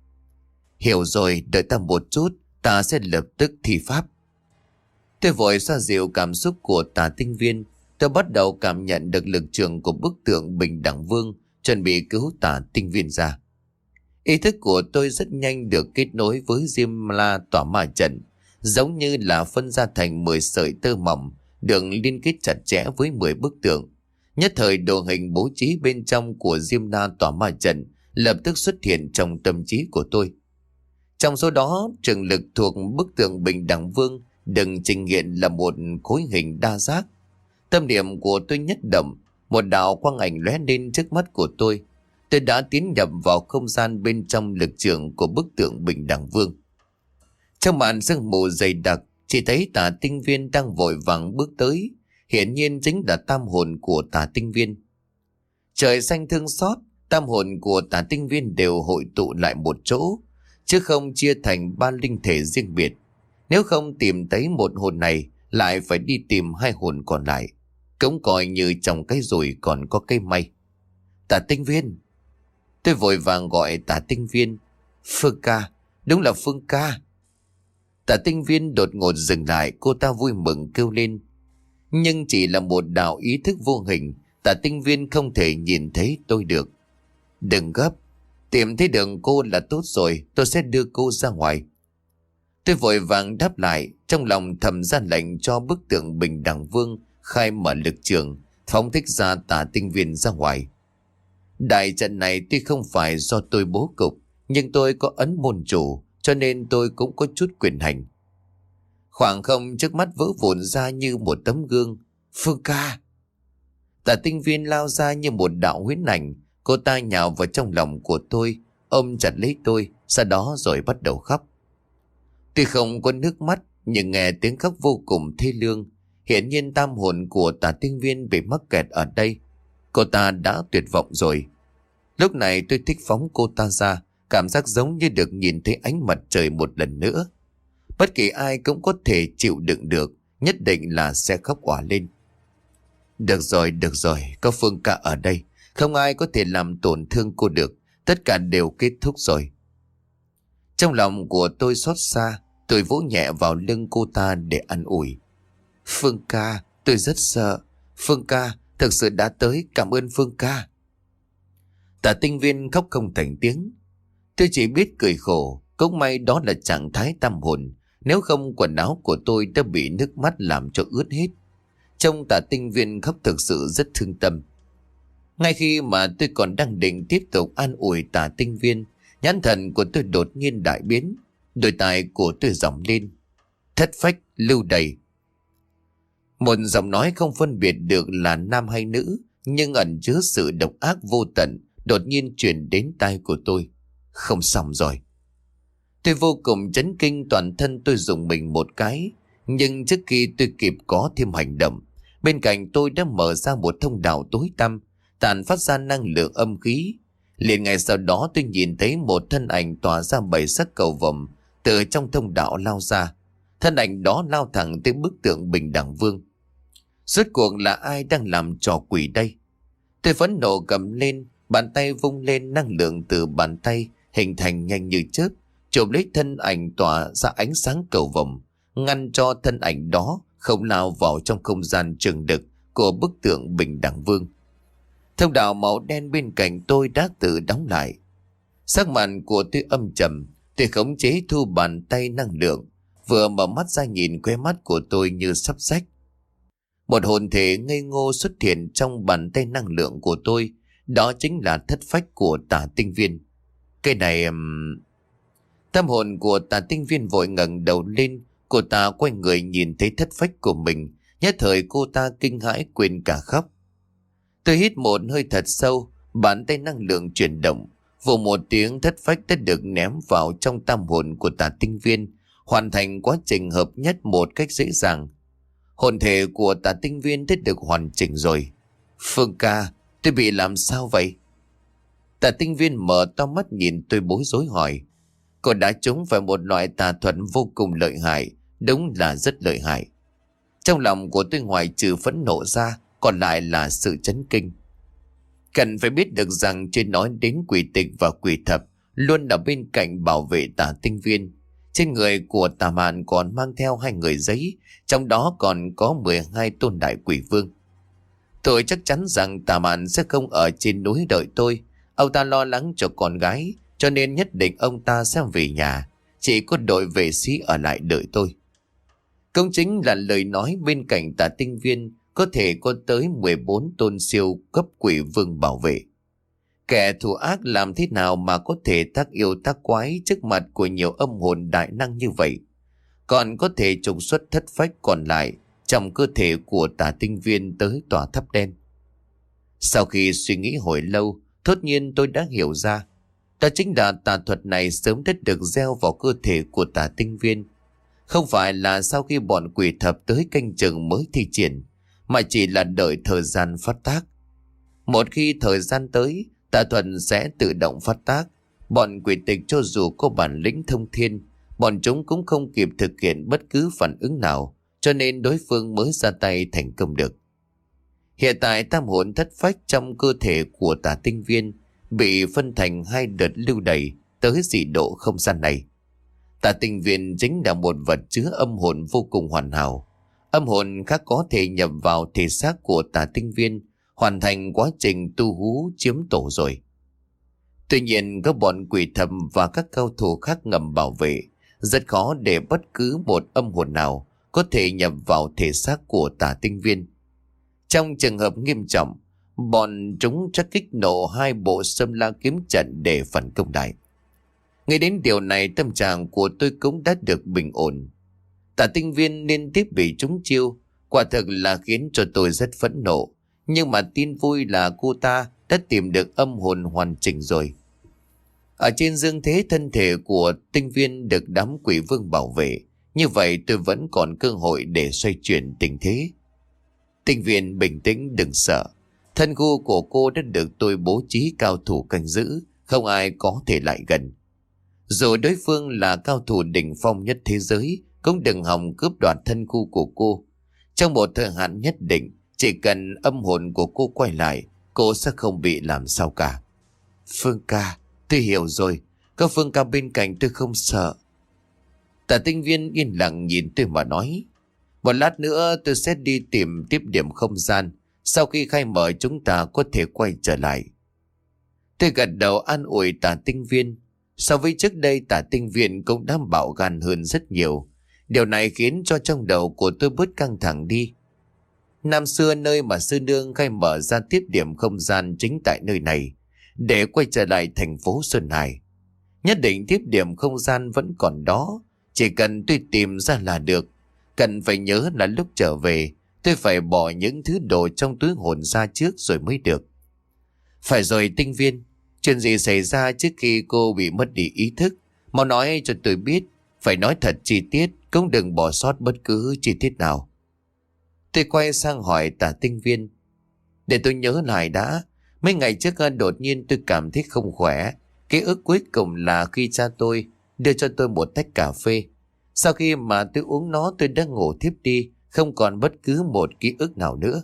Hiểu rồi, đợi ta một chút, ta sẽ lập tức thi pháp. Tôi vội xoa dịu cảm xúc của Tả tinh viên. Tôi bắt đầu cảm nhận được lực trường của bức tượng Bình Đẳng Vương, chuẩn bị cứu Tả tinh viên ra. Ý thức của tôi rất nhanh được kết nối với Diêm La tỏa ma trận, giống như là phân ra thành mười sợi tơ mỏng, được liên kết chặt chẽ với mười bức tượng. Nhất thời đồ hình bố trí bên trong của Diêm La tỏa ma trận lập tức xuất hiện trong tâm trí của tôi. Trong số đó, trường lực thuộc bức tượng Bình Đẳng Vương đừng trình hiện là một khối hình đa giác. Tâm niệm của tôi nhất động, một đạo quang ảnh lóe lên trước mắt của tôi. Tôi đã tiến nhập vào không gian bên trong lực trường của bức tượng Bình Đẳng Vương. Trong màn sương mù dày đặc, chỉ thấy Tả tinh viên đang vội vàng bước tới. Hiển nhiên chính là tam hồn của Tả tinh viên. Trời xanh thương xót, tam hồn của Tả tinh viên đều hội tụ lại một chỗ, chứ không chia thành ba linh thể riêng biệt. Nếu không tìm thấy một hồn này, lại phải đi tìm hai hồn còn lại. Cũng coi như trong cái rủi còn có cây may. Tả tinh viên. Tôi vội vàng gọi Tả tinh viên. Phương ca, đúng là Phương ca. Tả tinh viên đột ngột dừng lại, cô ta vui mừng kêu lên. Nhưng chỉ là một đạo ý thức vô hình, Tả tinh viên không thể nhìn thấy tôi được. Đừng gấp, tìm thấy đường cô là tốt rồi, tôi sẽ đưa cô ra ngoài. Tôi vội vàng đáp lại, trong lòng thầm ra lệnh cho bức tượng Bình Đẳng Vương khai mở lực trường, phóng thích ra Tả tinh viên ra ngoài. Đại trận này tuy không phải do tôi bố cục, nhưng tôi có ấn môn chủ, cho nên tôi cũng có chút quyền hành. Khoảng không trước mắt vỡ vụn ra như một tấm gương. Phương ca. Tả tinh viên lao ra như một đạo huyễn ảnh. Cô ta nhào vào trong lòng của tôi, ôm chặt lấy tôi, sau đó rồi bắt đầu khóc. Tuy không có nước mắt, nhưng nghe tiếng khóc vô cùng thê lương. Hiển nhiên tam hồn của Tả tinh viên bị mắc kẹt ở đây. Cô ta đã tuyệt vọng rồi. Lúc này tôi thích phóng cô ta ra, cảm giác giống như được nhìn thấy ánh mặt trời một lần nữa. Bất kỳ ai cũng có thể chịu đựng được, nhất định là sẽ khóc òa lên. Được rồi, được rồi, có Phương ca ở đây, không ai có thể làm tổn thương cô được, tất cả đều kết thúc rồi. Trong lòng của tôi xót xa, tôi vỗ nhẹ vào lưng cô ta để an ủi. Phương ca, tôi rất sợ. Phương ca, thực sự đã tới, cảm ơn Phương ca. Tả tinh viên khóc không thành tiếng. Tôi chỉ biết cười khổ, cũng may đó là trạng thái tam hồn, nếu không quần áo của tôi đã bị nước mắt làm cho ướt hết. Trông Tả tinh viên khóc thực sự rất thương tâm. Ngay khi mà tôi còn đang định tiếp tục an ủi Tả tinh viên, nhãn thần của tôi đột nhiên đại biến, đôi tai của tôi giọng lên. Thất phách lưu đầy. Một giọng nói không phân biệt được là nam hay nữ, nhưng ẩn chứa sự độc ác vô tận, đột nhiên truyền đến tai của tôi. Không xong rồi. Tôi vô cùng chấn kinh, toàn thân tôi rùng mình một cái. Nhưng trước khi tôi kịp có thêm hành động, bên cạnh tôi đã mở ra một thông đạo tối tăm, tàn phát ra năng lượng âm khí. Liền ngay sau đó tôi nhìn thấy một thân ảnh tỏa ra bảy sắc cầu vồng từ trong thông đạo lao ra. Thân ảnh đó lao thẳng tới bức tượng Bình Đẳng Vương. Rốt cuộc là ai đang làm trò quỷ đây? Tôi phẫn nộ cầm lên, bàn tay vung lên, năng lượng từ bàn tay hình thành nhanh như chớp, chụp lấy thân ảnh tỏa ra ánh sáng cầu vồng, ngăn cho thân ảnh đó không lao vào trong không gian trường lực của bức tượng Bình Đẳng Vương. Thông đạo màu đen bên cạnh tôi đã tự đóng lại. Sắc mặt của tôi âm trầm, tôi khống chế thu bàn tay năng lượng, vừa mở mắt ra nhìn khóe mắt của tôi như sắp rách. Một hồn thể ngây ngô xuất hiện trong bàn tay năng lượng của tôi, đó chính là thất phách của Tả tinh viên. Cái này... Um... Tâm hồn của Tả tinh viên vội ngẩng đầu lên, cô ta quay người nhìn thấy thất phách của mình, nhất thời cô ta kinh hãi quên cả khóc. Tôi hít một hơi thật sâu, bàn tay năng lượng chuyển động, vù một tiếng thất phách đã được ném vào trong tâm hồn của Tả tinh viên, hoàn thành quá trình hợp nhất một cách dễ dàng. Hồn thể của Tả tinh viên đã được hoàn chỉnh rồi. Phương ca, tôi bị làm sao vậy? Tả tinh viên mở to mắt nhìn tôi bối rối hỏi. Cô đã trúng phải một loại tà thuật vô cùng lợi hại, đúng là rất lợi hại. Trong lòng của tôi ngoài trừ phẫn nộ ra, còn lại là sự chấn kinh. Cần phải biết được rằng trên nói đến quỷ tịch và quỷ thập luôn ở bên cạnh bảo vệ Tả Tinh Viên. Trên người của Tà Mạn còn mang theo hai người giấy, trong đó còn có mười hai tôn đại quỷ vương. Tôi chắc chắn rằng Tà Mạn sẽ không ở trên núi đợi tôi. Ông ta lo lắng cho con gái, cho nên nhất định ông ta sẽ về nhà. Chỉ có đội vệ sĩ ở lại đợi tôi. Công chính là lời nói bên cạnh Tả Tinh Viên có thể có tới mười bốn tôn siêu cấp quỷ vương bảo vệ. Kẻ thù ác làm thế nào mà có thể tác yêu tác quái trước mặt của nhiều âm hồn đại năng như vậy? Còn có thể trục xuất thất phách còn lại trong cơ thể của Tả Tinh Viên tới tòa tháp đen. Sau khi suy nghĩ hồi lâu, thốt nhiên tôi đã hiểu ra. Đó chính là tà thuật này sớm đã được gieo vào cơ thể của Tả Tinh Viên. Không phải là sau khi bọn quỷ thập tới canh chừng mới thi triển, mà chỉ là đợi thời gian phát tác. Một khi thời gian tới, tà thuật sẽ tự động phát tác. Bọn quỷ tịch cho dù có bản lĩnh thông thiên, bọn chúng cũng không kịp thực hiện bất cứ phản ứng nào, cho nên đối phương mới ra tay thành công được. Hiện tại tam hồn thất phách trong cơ thể của Tả Tinh Viên bị phân thành hai đợt lưu đày tới dị độ không gian này. Tả Tinh Viên chính là một vật chứa âm hồn vô cùng hoàn hảo. Âm hồn khác có thể nhập vào thể xác của Tả Tinh Viên, hoàn thành quá trình tu hú chiếm tổ rồi. Tuy nhiên các bọn quỷ thầm và các cao thủ khác ngầm bảo vệ, rất khó để bất cứ một âm hồn nào có thể nhập vào thể xác của Tả Tinh Viên. Trong trường hợp nghiêm trọng, bọn chúng chắc kích nổ hai bộ Sâm La kiếm trận để phản công lại. Ngay đến điều này, tâm trạng của tôi cũng đã được bình ổn. Tả Tinh Viên liên tiếp bị trúng chiêu, quả thực là khiến cho tôi rất phẫn nộ. Nhưng mà tin vui là cô ta đã tìm được âm hồn hoàn chỉnh rồi. Ở trên dương thế thân thể của Tinh Viên được đám quỷ vương bảo vệ, như vậy tôi vẫn còn cơ hội để xoay chuyển tình thế. Tinh Viên bình tĩnh, đừng sợ. Thân khu của cô đã được tôi bố trí cao thủ canh giữ, không ai có thể lại gần. Dù đối phương là cao thủ đỉnh phong nhất thế giới, cũng đừng hòng cướp đoạt thân khu của cô. Trong một thời hạn nhất định, chỉ cần âm hồn của cô quay lại, cô sẽ không bị làm sao cả. Phương ca, tôi hiểu rồi. Có Phương ca bên cạnh tôi không sợ. Tả Tinh Viên yên lặng nhìn tôi mà nói. Một lát nữa tôi sẽ đi tìm tiếp điểm không gian. Sau khi khai mở chúng ta có thể quay trở lại. Tôi gật đầu an ủi Tả Tinh Viên. So với trước đây, Tả Tinh Viên cũng đã bạo gan hơn rất nhiều. Điều này khiến cho trong đầu của tôi bớt căng thẳng đi. Năm xưa nơi mà sư nương khai mở ra tiếp điểm không gian chính tại nơi này, để quay trở lại thành phố Xuân Hải. Nhất định tiếp điểm không gian vẫn còn đó, chỉ cần tôi tìm ra là được. Cần phải nhớ là lúc trở về, tôi phải bỏ những thứ đồ trong túi hồn ra trước rồi mới được. Phải rồi Tinh Viên, chuyện gì xảy ra trước khi cô bị mất đi ý thức? Mau nói cho tôi biết, phải nói thật chi tiết, cũng đừng bỏ sót bất cứ chi tiết nào. Tôi quay sang hỏi Tả Tinh Viên. Để tôi nhớ lại đã. Mấy ngày trước đột nhiên tôi cảm thấy không khỏe. Ký ức cuối cùng là khi cha tôi đưa cho tôi một tách cà phê. Sau khi mà tôi uống nó, tôi đã ngủ thiếp đi, không còn bất cứ một ký ức nào nữa.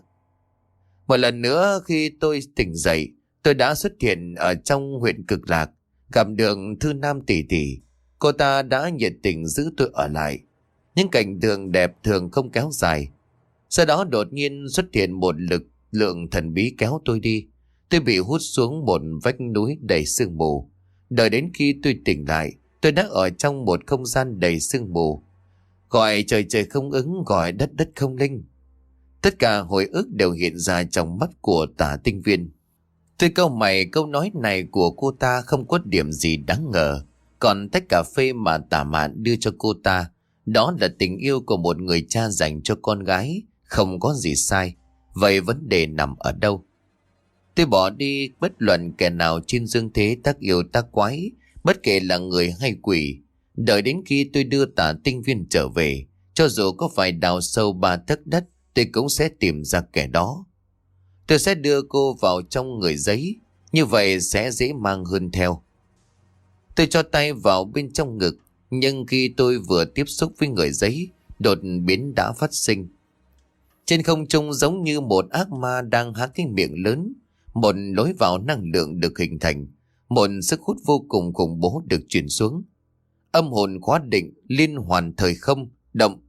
Một lần nữa khi tôi tỉnh dậy, tôi đã xuất hiện ở trong huyện Cực Lạc, gặp được Thư Nam tỷ tỷ. Cô ta đã nhiệt tình giữ tôi ở lại. Những cảnh tượng đẹp thường không kéo dài. Sau đó đột nhiên xuất hiện một lực lượng thần bí kéo tôi đi. Tôi bị hút xuống một vách núi đầy sương mù. Đợi đến khi tôi tỉnh lại, tôi đã ở trong một không gian đầy sương mù. Gọi trời trời không ứng, gọi đất đất không linh. Tất cả hồi ức đều hiện ra trong mắt của Tả Tinh Viên. Tôi câu mày, câu nói này của cô ta không có điểm gì đáng ngờ. Còn tách cà phê mà Tả Mạn đưa cho cô ta, đó là tình yêu của một người cha dành cho con gái, không có gì sai. Vậy vấn đề nằm ở đâu? Tôi bỏ đi bất luận kẻ nào trên dương thế tác yêu tác quái, bất kể là người hay quỷ. Đợi đến khi tôi đưa Tả Tinh Viên trở về, cho dù có phải đào sâu ba tấc đất, tôi cũng sẽ tìm ra kẻ đó. Tôi sẽ đưa cô vào trong người giấy, như vậy sẽ dễ mang hơn theo. Tôi cho tay vào bên trong ngực, nhưng khi tôi vừa tiếp xúc với người giấy, đột biến đã phát sinh. Trên không trung giống như một ác ma đang há cái miệng lớn, một lối vào năng lượng được hình thành, một sức hút vô cùng khủng bố được truyền xuống. Âm hồn khóa định, liên hoàn thời không, động.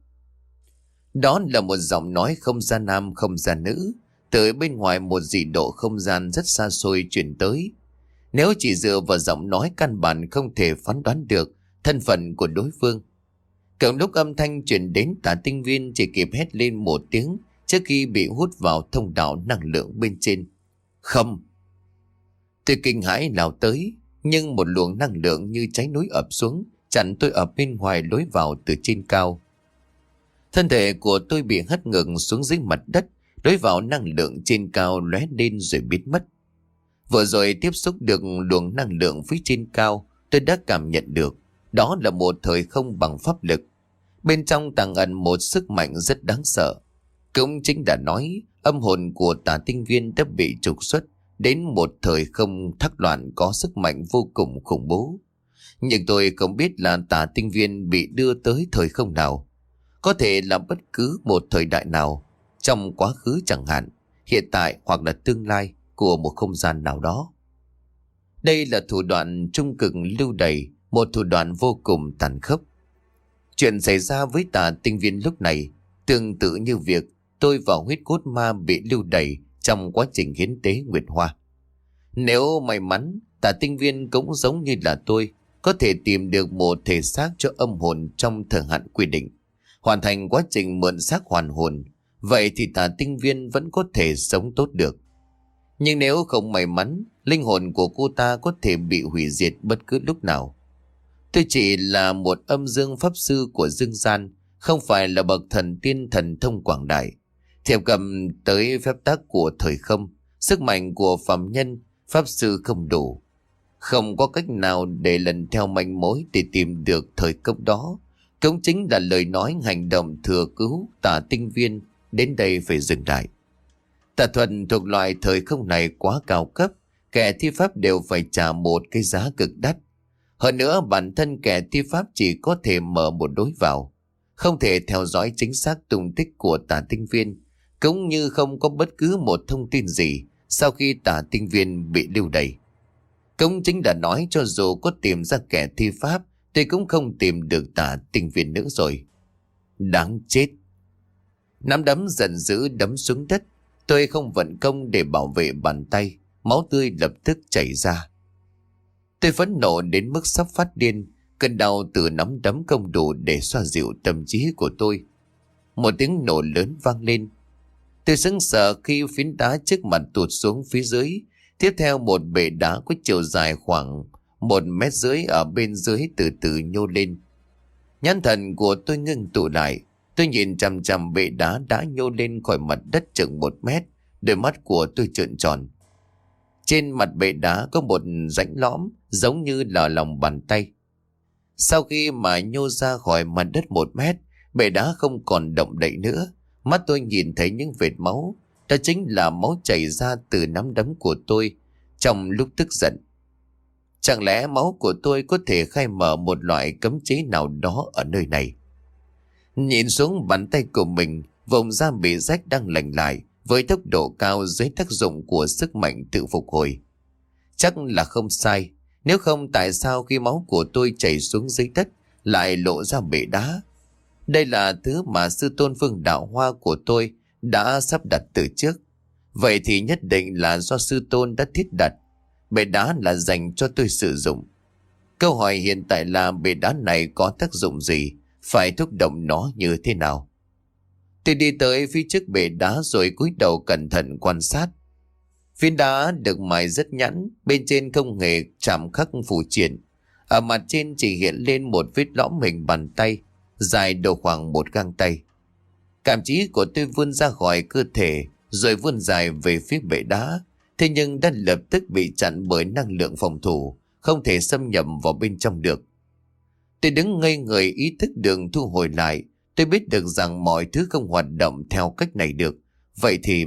Đó là một giọng nói không gian nam không gian nữ, từ bên ngoài một dị độ không gian rất xa xôi truyền tới. Nếu chỉ dựa vào giọng nói căn bản không thể phán đoán được thân phận của đối phương. Cộng lúc âm thanh truyền đến, Tả Tinh Viên chỉ kịp hét lên một tiếng trước khi bị hút vào thông đạo năng lượng bên trên. Không! Tôi kinh hãi lao tới, nhưng một luồng năng lượng như cháy núi ập xuống, chặn tôi ở bên ngoài lối vào từ trên cao. Thân thể của tôi bị hất ngược xuống dưới mặt đất, lối vào năng lượng trên cao lóe lên rồi biến mất. Vừa rồi tiếp xúc được luồng năng lượng phía trên cao, tôi đã cảm nhận được đó là một thời không bằng pháp lực. Bên trong tàng ẩn một sức mạnh rất đáng sợ. Cũng chính đã nói, âm hồn của Tả Tinh Viên đã bị trục xuất đến một thời không thắc loạn có sức mạnh vô cùng khủng bố. Nhưng tôi không biết là Tả Tinh Viên bị đưa tới thời không nào. Có thể là bất cứ một thời đại nào, trong quá khứ chẳng hạn, hiện tại hoặc là tương lai của một không gian nào đó. Đây là thủ đoạn trung cực lưu đày, một thủ đoạn vô cùng tàn khốc. Chuyện xảy ra với Tả Tinh Viên lúc này tương tự như việc tôi và huyết cốt ma bị lưu đày trong quá trình hiến tế Nguyệt Hoa. Nếu may mắn, Tả Tinh Viên cũng giống như là tôi, có thể tìm được một thể xác cho âm hồn trong thời hạn quy định, hoàn thành quá trình mượn xác hoàn hồn, vậy thì Tả Tinh Viên vẫn có thể sống tốt được. Nhưng nếu không may mắn, linh hồn của cô ta có thể bị hủy diệt bất cứ lúc nào. Tôi chỉ là một âm dương pháp sư của dương gian, không phải là bậc thần tiên thần thông quảng đại. Thiệp cầm tới phép tắc của thời không, sức mạnh của phàm nhân, pháp sư không đủ. Không có cách nào để lần theo manh mối để tìm được thời không đó. Cũng chính là lời nói hành động thừa cứu Tả Tinh Viên đến đây phải dừng lại. Tà thuật thuộc loại thời không này quá cao cấp, kẻ thi pháp đều phải trả một cái giá cực đắt. Hơn nữa bản thân kẻ thi pháp chỉ có thể mở một lối vào, không thể theo dõi chính xác tung tích của Tả Tinh Viên, cũng như không có bất cứ một thông tin gì sau khi Tả Tinh Viên bị lưu đày. Cũng chính đã nói cho dù có tìm ra kẻ thi pháp thì cũng không tìm được Tả Tinh Viên nữa rồi. Đáng chết! Nắm đấm giận dữ đấm xuống đất. Tôi không vận công để bảo vệ bàn tay, máu tươi lập tức chảy ra. Tôi phẫn nộ đến mức sắp phát điên, cơn đau từ nắm đấm không đủ để xoa dịu tâm trí của tôi. Một tiếng nổ lớn vang lên. Tôi sững sờ khi phiến đá trước mặt tụt xuống phía dưới. Tiếp theo một bệ đá có chiều dài khoảng một mét rưỡi ở bên dưới từ từ nhô lên. Nhãn thần của tôi ngưng tụ lại. Tôi nhìn chằm chằm bệ đá đã nhô lên khỏi mặt đất chừng một mét. Đôi mắt của tôi trợn tròn. Trên mặt bệ đá có một rãnh lõm giống như là lòng bàn tay. Sau khi mà nhô ra khỏi mặt đất một mét, bệ đá không còn động đậy nữa. Mắt tôi nhìn thấy những vệt máu. Đó chính là máu chảy ra từ nắm đấm của tôi trong lúc tức giận. Chẳng lẽ máu của tôi có thể khai mở một loại cấm chế nào đó ở nơi này? Nhìn xuống bàn tay của mình, vùng da bị rách đang lành lại với tốc độ cao dưới tác dụng của sức mạnh tự phục hồi. Chắc là không sai, nếu không tại sao khi máu của tôi chảy xuống dưới đất lại lộ ra bể đá? Đây là thứ mà sư tôn Phương Đạo Hoa của tôi đã sắp đặt từ trước. Vậy thì nhất định là do sư tôn đã thiết đặt. Bể đá là dành cho tôi sử dụng. Câu hỏi hiện tại là bể đá này có tác dụng gì? Phải thúc động nó như thế nào? Tôi đi tới phía trước bể đá rồi cúi đầu cẩn thận quan sát. Phiến đá được mài rất nhẵn, bên trên không hề chạm khắc phù triện. Ở mặt trên chỉ hiện lên một vết lõm hình bàn tay, dài độ khoảng một gang tay. Cảm trí của tôi vươn ra khỏi cơ thể, rồi vươn dài về phía bể đá. Thế nhưng đã lập tức bị chặn bởi năng lượng phòng thủ, không thể xâm nhập vào bên trong được. Tôi đứng ngây người, ý thức đường thu hồi lại. Tôi biết được rằng mọi thứ không hoạt động theo cách này được. Vậy thì...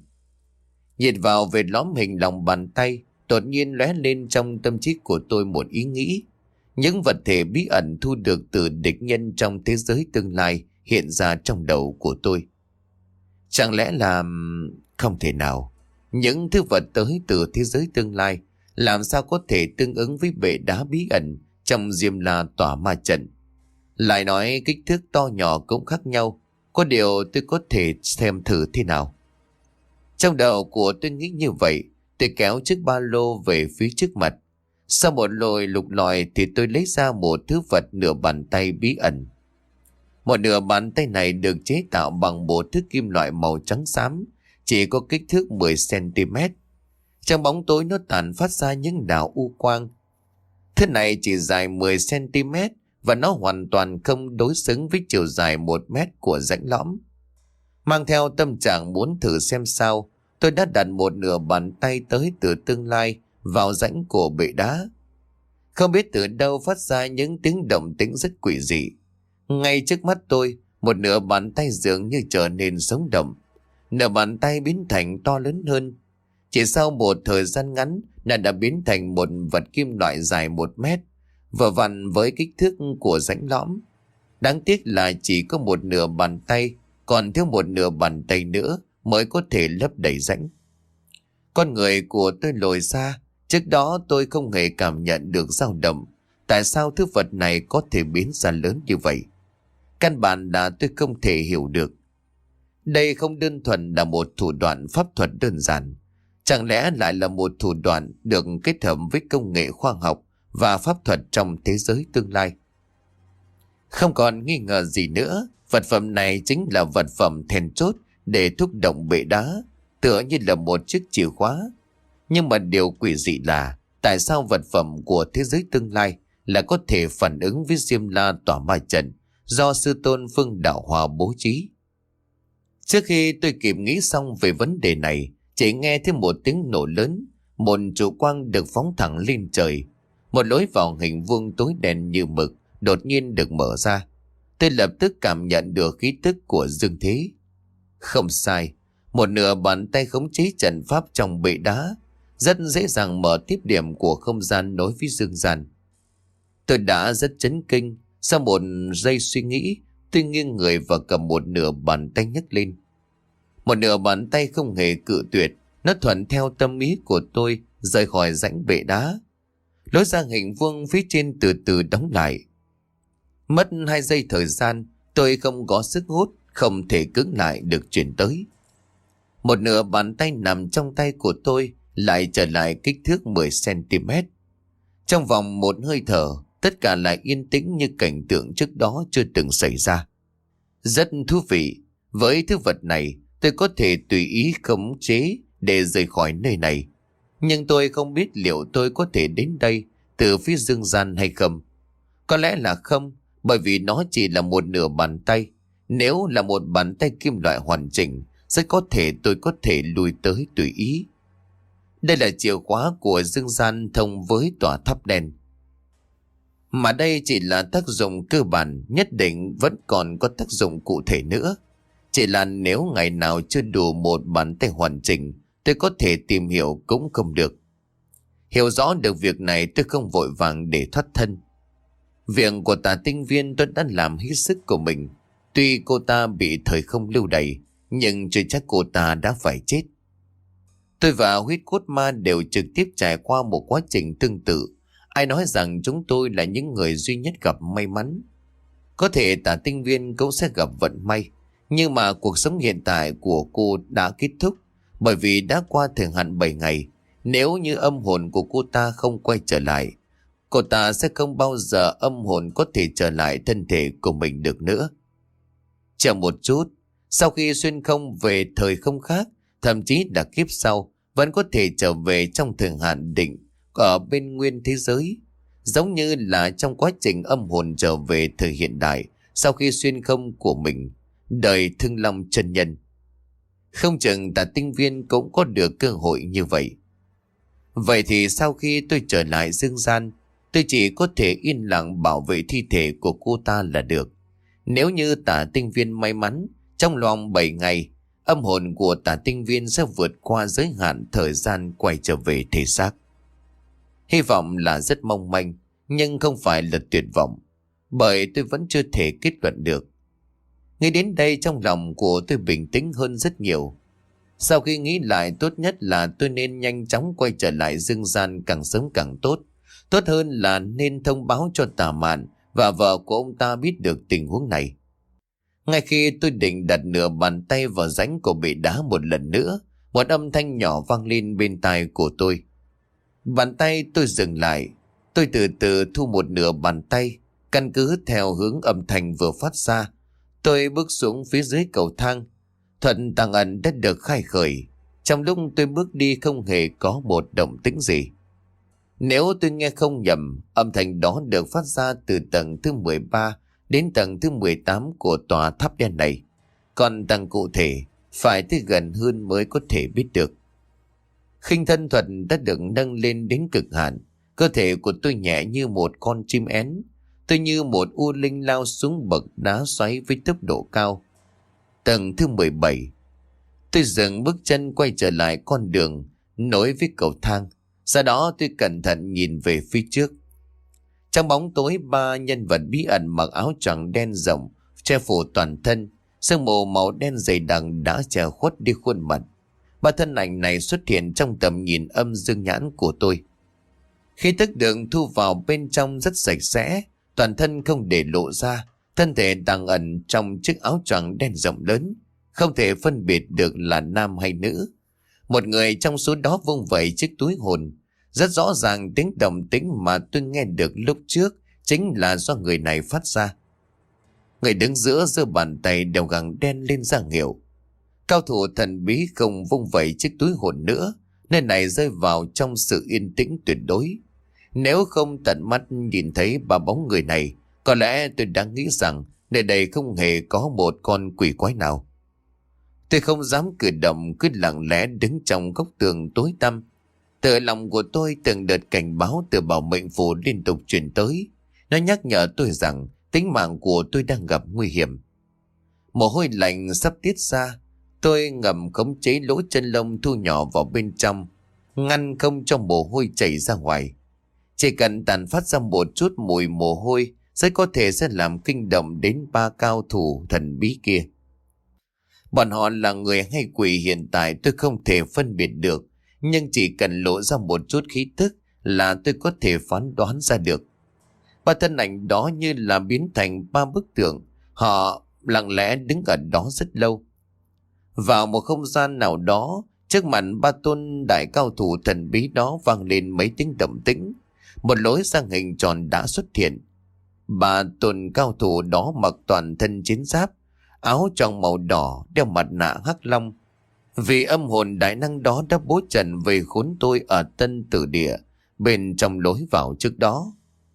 Nhìn vào về lõm hình lòng bàn tay, đột nhiên lóe lên trong tâm trí của tôi một ý nghĩ. những vật thể bí ẩn thu được từ địch nhân trong thế giới tương lai hiện ra trong đầu của tôi. Chẳng lẽ là... Không thể nào. Những thứ vật tới từ thế giới tương lai làm sao có thể tương ứng với bệ đá bí ẩn trong Diêm La tỏa ma trận? Lại nói kích thước to nhỏ cũng khác nhau. Có điều tôi có thể xem thử thế nào. Trong đầu của tôi nghĩ như vậy, tôi kéo chiếc ba lô về phía trước mặt. Sau một lồi lục lọi thì tôi lấy ra một thứ vật nửa bàn tay bí ẩn. Một nửa bàn tay này được chế tạo bằng một thứ kim loại màu trắng xám, chỉ có kích thước mười xăng-ti-mét. Trong bóng tối nó tản phát ra những đạo u quang. Thứ này chỉ dài mười xăng-ti-mét và nó hoàn toàn không đối xứng với chiều dài một mét của rãnh lõm. Mang theo tâm trạng muốn thử xem sao, tôi đã đặt một nửa bàn tay tới từ tương lai vào rãnh của bệ đá. Không biết từ đâu phát ra những tiếng động tĩnh rất quỷ dị. Ngay trước mắt tôi, một nửa bàn tay dường như trở nên sống động. Nửa bàn tay biến thành to lớn hơn. Chỉ sau một thời gian ngắn, nó đã biến thành một vật kim loại dài một mét, vừa vặn với kích thước của rãnh lõm. Đáng tiếc là chỉ có một nửa bàn tay, còn thiếu một nửa bàn tay nữa mới có thể lấp đầy rãnh. Con người của tôi lồi ra. Trước đó tôi không hề cảm nhận được dao động. Tại sao thứ vật này có thể biến ra lớn như vậy? Căn bản là tôi không thể hiểu được. Đây không đơn thuần là một thủ đoạn pháp thuật đơn giản. Chẳng lẽ lại là một thủ đoạn được kết hợp với công nghệ khoa học và pháp thuật trong thế giới tương lai? Không còn nghi ngờ gì nữa, vật phẩm này chính là vật phẩm then chốt để thúc động bệ đá, tựa như là một chiếc chìa khóa. Nhưng mà điều quỷ dị là tại sao vật phẩm của thế giới tương lai lại có thể phản ứng với Diêm La tỏa ma trận do sư tôn Phương Đạo Hòa bố trí? Trước khi tôi kịp nghĩ xong về vấn đề này, chỉ nghe thấy một tiếng nổ lớn, một trụ quang được phóng thẳng lên trời. Một lối vào hình vuông tối đen như mực đột nhiên được mở ra. Tôi lập tức cảm nhận được khí tức của dương thế. Không sai, một nửa bàn tay khống chế trận pháp trong bệ đá, rất dễ dàng mở tiếp điểm của không gian nối với dương gian. Tôi đã rất chấn kinh. Sau một giây suy nghĩ, tôi nghiêng người và cầm một nửa bàn tay nhấc lên. Một nửa bàn tay không hề cự tuyệt, nó thuận theo tâm ý của tôi rời khỏi rãnh bệ đá. Lối ra hình vuông phía trên từ từ đóng lại. Mất hai giây thời gian, tôi không có sức hút, không thể cưỡng lại được chuyển tới. Một nửa bàn tay nằm trong tay của tôi lại trở lại kích thước mười xăng-ti-mét. Trong vòng một hơi thở, tất cả lại yên tĩnh như cảnh tượng trước đó chưa từng xảy ra. Rất thú vị, với thứ vật này tôi có thể tùy ý khống chế để rời khỏi nơi này. Nhưng tôi không biết liệu tôi có thể đến đây từ phía dương gian hay không. Có lẽ là không, bởi vì nó chỉ là một nửa bàn tay. Nếu là một bàn tay kim loại hoàn chỉnh, rất có thể tôi có thể lùi tới tùy ý. Đây là chìa khóa của dương gian thông với tòa tháp đen. Mà đây chỉ là tác dụng cơ bản, nhất định vẫn còn có tác dụng cụ thể nữa. Chỉ là nếu ngày nào chưa đủ một bàn tay hoàn chỉnh, tôi có thể tìm hiểu cũng không được. Hiểu rõ được việc này tôi không vội vàng để thoát thân. Việc của Tả Tinh Viên tôi đã làm hết sức của mình. Tuy cô ta bị thời không lưu đày, nhưng chưa chắc cô ta đã phải chết. Tôi và huyết cốt ma đều trực tiếp trải qua một quá trình tương tự. Ai nói rằng chúng tôi là những người duy nhất gặp may mắn. Có thể Tả Tinh Viên cũng sẽ gặp vận may, nhưng mà cuộc sống hiện tại của cô đã kết thúc, bởi vì đã qua thời hạn bảy ngày. Nếu như âm hồn của cô ta không quay trở lại, cô ta sẽ không bao giờ âm hồn có thể trở lại thân thể của mình được nữa. Chờ một chút, sau khi xuyên không về thời không khác, thậm chí là kiếp sau, vẫn có thể trở về trong thời hạn định ở bên nguyên thế giới. Giống như là trong quá trình âm hồn trở về thời hiện đại sau khi xuyên không của mình, đời Thương Long chân nhân. Không chừng Tả Tinh Viên cũng có được cơ hội như vậy. Vậy thì sau khi tôi trở lại dương gian, tôi chỉ có thể yên lặng bảo vệ thi thể của cô ta là được. Nếu như Tả Tinh Viên may mắn, trong vòng bảy ngày, âm hồn của Tả Tinh Viên sẽ vượt qua giới hạn thời gian quay trở về thể xác. Hy vọng là rất mong manh, nhưng không phải là tuyệt vọng, bởi tôi vẫn chưa thể kết luận được. Nghĩ đến đây trong lòng của tôi bình tĩnh hơn rất nhiều. Sau khi nghĩ lại, tốt nhất là tôi nên nhanh chóng quay trở lại dương gian càng sớm càng tốt. Tốt hơn là nên thông báo cho Tà Mạn và vợ của ông ta biết được tình huống này. Ngay khi tôi định đặt nửa bàn tay vào rãnh của bệ đá một lần nữa, một âm thanh nhỏ vang lên bên tai của tôi. Bàn tay tôi dừng lại. Tôi từ từ thu một nửa bàn tay, căn cứ theo hướng âm thanh vừa phát ra. Tôi bước xuống phía dưới cầu thang. Thuật tàng ẩn đã được khai khởi. Trong lúc tôi bước đi không hề có một động tĩnh gì. Nếu tôi nghe không nhầm, âm thanh đó được phát ra từ tầng thứ mười ba đến tầng thứ mười tám của tòa tháp đen này. Còn tầng cụ thể phải tới gần hơn mới có thể biết được. Khinh thân thuật đã được nâng lên đến cực hạn. Cơ thể của tôi nhẹ như một con chim én. Tôi như một u linh lao xuống bậc đá xoáy với tốc độ cao. Tầng thứ mười bảy. Tôi dừng bước chân quay trở lại con đường nối với cầu thang. Sau đó tôi cẩn thận nhìn về phía trước. Trong bóng tối, ba nhân vật bí ẩn mặc áo choàng đen rộng che phủ toàn thân. Sương mù màu đen dày đặc đã che khuất đi khuôn mặt. Ba thân ảnh này xuất hiện trong tầm nhìn âm dương nhãn của tôi. Khi tức đường thu vào bên trong rất sạch sẽ, toàn thân không để lộ ra, thân thể đang ẩn trong chiếc áo choàng đen rộng lớn, không thể phân biệt được là nam hay nữ. Một người trong số đó vung vẩy chiếc túi hồn. Rất rõ ràng tiếng động tĩnh mà tôi nghe được lúc trước chính là do người này phát ra. Người đứng giữa giơ bàn tay đeo găng đen lên ra hiệu. Cao thủ thần bí không vung vẩy chiếc túi hồn nữa, nơi này rơi vào trong sự yên tĩnh tuyệt đối. Nếu không tận mắt nhìn thấy ba bóng người này, có lẽ tôi đã nghĩ rằng nơi đây không hề có một con quỷ quái nào. Tôi không dám cử động, cứ lặng lẽ đứng trong góc tường tối tăm. Từ lòng của tôi từng đợt cảnh báo từ bảo mệnh phù liên tục truyền tới. Nó nhắc nhở tôi rằng tính mạng của tôi đang gặp nguy hiểm. Mồ hôi lạnh sắp tiết ra. Tôi ngầm khống chế lỗ chân lông thu nhỏ vào bên trong, ngăn không cho mồ hôi chảy ra ngoài. Chỉ cần tàn phát ra một chút mùi mồ hôi rất có thể sẽ làm kinh động đến ba cao thủ thần bí kia. Bọn họ là người hay quỷ hiện tại tôi không thể phân biệt được, nhưng chỉ cần lộ ra một chút khí tức là tôi có thể phán đoán ra được. Ba thân ảnh đó như là biến thành ba bức tượng. Họ lặng lẽ đứng ở đó rất lâu. Vào một không gian nào đó, trước mặt ba tôn đại cao thủ thần bí đó vang lên mấy tiếng động tĩnh. Một lối sang hình tròn đã xuất hiện. Ba tôn cao thủ đó mặc toàn thân chiến giáp, áo choàng màu đỏ, đeo mặt nạ hắc long. Vì âm hồn đại năng đó đã bố trận về khốn tôi ở Tân Tử Địa, bên trong lối vào trước đó.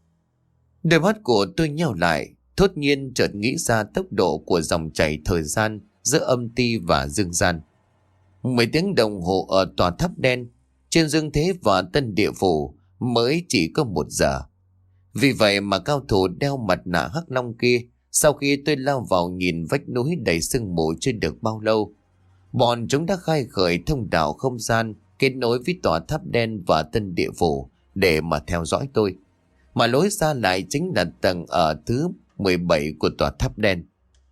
Đôi mắt của tôi nheo lại, thốt nhiên chợt nghĩ ra tốc độ của dòng chảy thời gian giữa âm ti và dương gian. Mấy tiếng đồng hồ ở tòa tháp đen, trên dương thế và Tân Địa Phủ mới chỉ có một giờ. Vì vậy mà cao thủ đeo mặt nạ hắc long kia, sau khi tôi lao vào nhìn vách núi đầy sương mù chưa được bao lâu, bọn chúng đã khai khởi thông đạo không gian kết nối với tòa tháp đen và Tân Địa Phủ để mà theo dõi tôi. Mà lối ra lại chính là tầng ở thứ mười bảy của tòa tháp đen.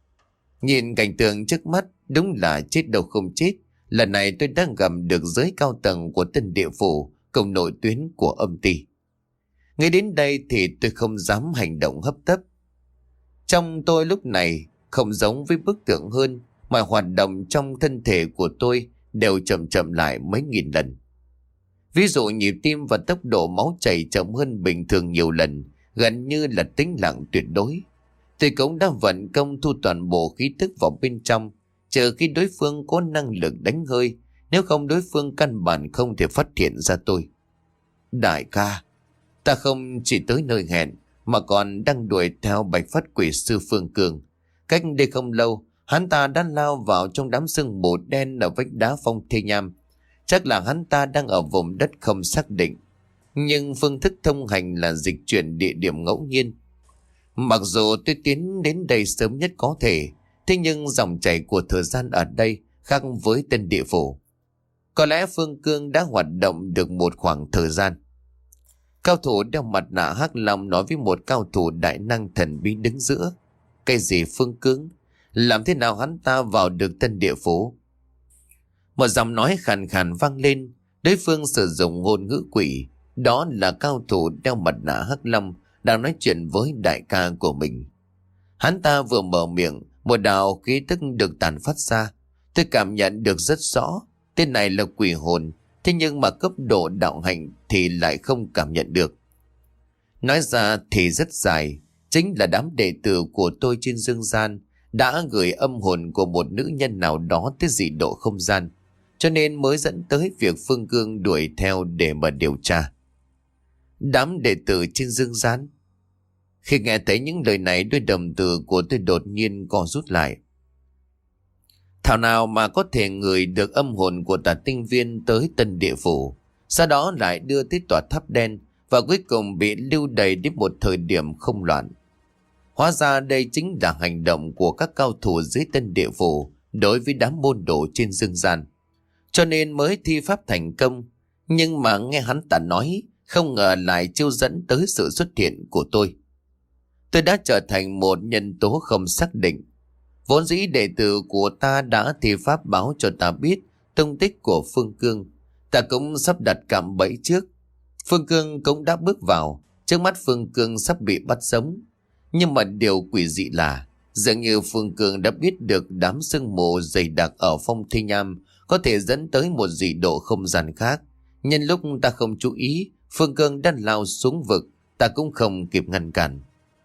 Nhìn cảnh tượng trước mắt, đúng là chết đâu không chết. Lần này tôi đang gặp được giới cao tầng của Tân Địa Phủ cùng nội tuyến của âm ty. Ngay đến đây thì tôi không dám hành động hấp tấp. Trong tôi lúc này không giống với bức tượng hơn, mọi hoạt động trong thân thể của tôi đều chậm chậm lại mấy nghìn lần. Ví dụ nhịp tim và tốc độ máu chảy chậm hơn bình thường nhiều lần, gần như là tĩnh lặng tuyệt đối. Tôi cũng đã vận công thu toàn bộ khí tức vào bên trong, chờ khi đối phương có năng lực đánh hơi, nếu không đối phương căn bản không thể phát hiện ra tôi. Đại ca, ta không chỉ tới nơi hẹn, mà còn đang đuổi theo Bạch Phát Quỷ Sư Phương Cường. Cách đây không lâu, hắn ta đã lao vào trong đám sương mù đen ở vách đá Phong Thê Nham. Chắc là hắn ta đang ở vùng đất không xác định, nhưng phương thức thông hành là dịch chuyển địa điểm ngẫu nhiên. Mặc dù tôi tiến đến đây sớm nhất có thể, thế nhưng dòng chảy của thời gian ở đây khác với Tân Địa Phủ. Có lẽ Phương Cương đã hoạt động được một khoảng thời gian. Cao thủ đeo mặt nạ hắc long nói với một cao thủ đại năng thần bí đứng giữa. Cái gì Phương Cương? Làm thế nào hắn ta vào được Tân Địa Phủ? Một giọng nói khàn khàn vang lên. Đối phương sử dụng ngôn ngữ quỷ. Đó là cao thủ đeo mặt nạ hắc long đang nói chuyện với đại ca của mình. Hắn ta vừa mở miệng, một đạo khí tức được tàn phát ra. Tôi cảm nhận được rất rõ. Tên này là quỷ hồn. Thế nhưng mà cấp độ đạo hạnh thì lại không cảm nhận được. Nói ra thì rất dài. Chính là đám đệ tử của tôi trên dương gian đã gửi âm hồn của một nữ nhân nào đó tới dị độ không gian, cho nên mới dẫn tới việc Phương Cương đuổi theo để mà điều tra. Đám đệ tử trên dương gian. Khi nghe thấy những lời này, đôi đồng tử của tôi đột nhiên co rút lại. Thảo nào mà có thể ngửi được âm hồn của Tà Tinh Viên tới Tân Địa Phủ, sau đó lại đưa tới tòa tháp đen và cuối cùng bị lưu đày đến một thời điểm không loạn. Hóa ra đây chính là hành động của các cao thủ dưới Tân Địa Phủ đối với đám môn đồ trên dương gian, cho nên mới thi pháp thành công. Nhưng mà nghe hắn ta nói, không ngờ lại chiêu dẫn tới sự xuất hiện của tôi. Tôi đã trở thành một nhân tố không xác định. Vốn dĩ đệ tử của ta đã thi pháp báo cho ta biết tung tích của Phương Cương. Ta cũng sắp đặt cạm bẫy trước. Phương Cương cũng đã bước vào. Trước mắt Phương Cương sắp bị bắt sống. Nhưng mà điều quỷ dị là dường như Phương Cương đã biết được đám sương mù dày đặc ở Phong Thi Nham có thể dẫn tới một dị độ không gian khác. Nhân lúc ta không chú ý, Phương Cương đã lao xuống vực. Ta cũng không kịp ngăn cản.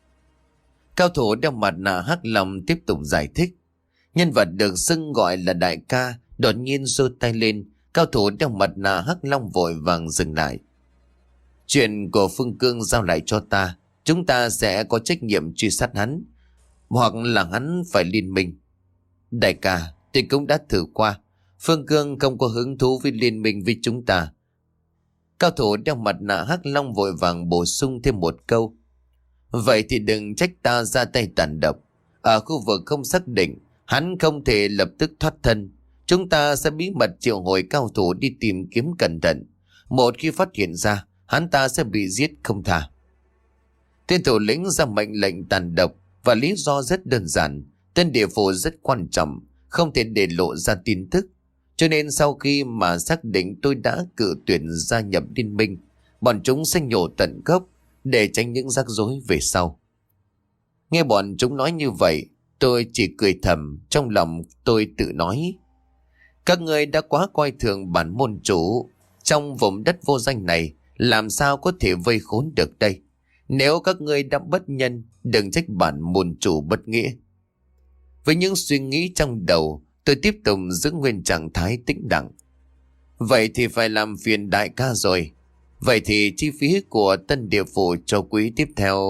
Cao thủ đeo mặt nạ hắc long tiếp tục giải thích. Nhân vật được xưng gọi là đại ca đột nhiên giơ tay lên. Cao thủ đeo mặt nạ hắc long vội vàng dừng lại. Chuyện của Phương Cương giao lại cho ta. Chúng ta sẽ có trách nhiệm truy sát hắn, hoặc là hắn phải liên minh. Đại ca, tôi cũng đã thử qua. Phương Cương không có hứng thú với liên minh với chúng ta. Cao thủ đeo mặt nạ hắc long vội vàng bổ sung thêm một câu. Vậy thì đừng trách ta ra tay tàn độc. Ở khu vực không xác định, hắn không thể lập tức thoát thân. Chúng ta sẽ bí mật triệu hồi cao thủ đi tìm kiếm cẩn thận. Một khi phát hiện ra, hắn ta sẽ bị giết không tha. Tên thủ lĩnh ra mệnh lệnh tàn độc, và lý do rất đơn giản. Tân Địa Phủ rất quan trọng, không thể để lộ ra tin tức. Cho nên sau khi mà xác định tôi đã cự tuyển gia nhập liên minh, bọn chúng sẽ nhổ tận gốc để tránh những rắc rối về sau. Nghe bọn chúng nói như vậy, tôi chỉ cười thầm. Trong lòng tôi tự nói, các ngươi đã quá coi thường bản môn chủ. Trong vùng đất vô danh này, làm sao có thể vây khốn được đây? Nếu các ngươi đã bất nhân, đừng trách bản môn chủ bất nghĩa. Với những suy nghĩ trong đầu, tôi tiếp tục giữ nguyên trạng thái tĩnh lặng. Vậy thì phải làm phiền đại ca rồi. Vậy thì chi phí của Tân Địa Phủ cho quý tiếp theo.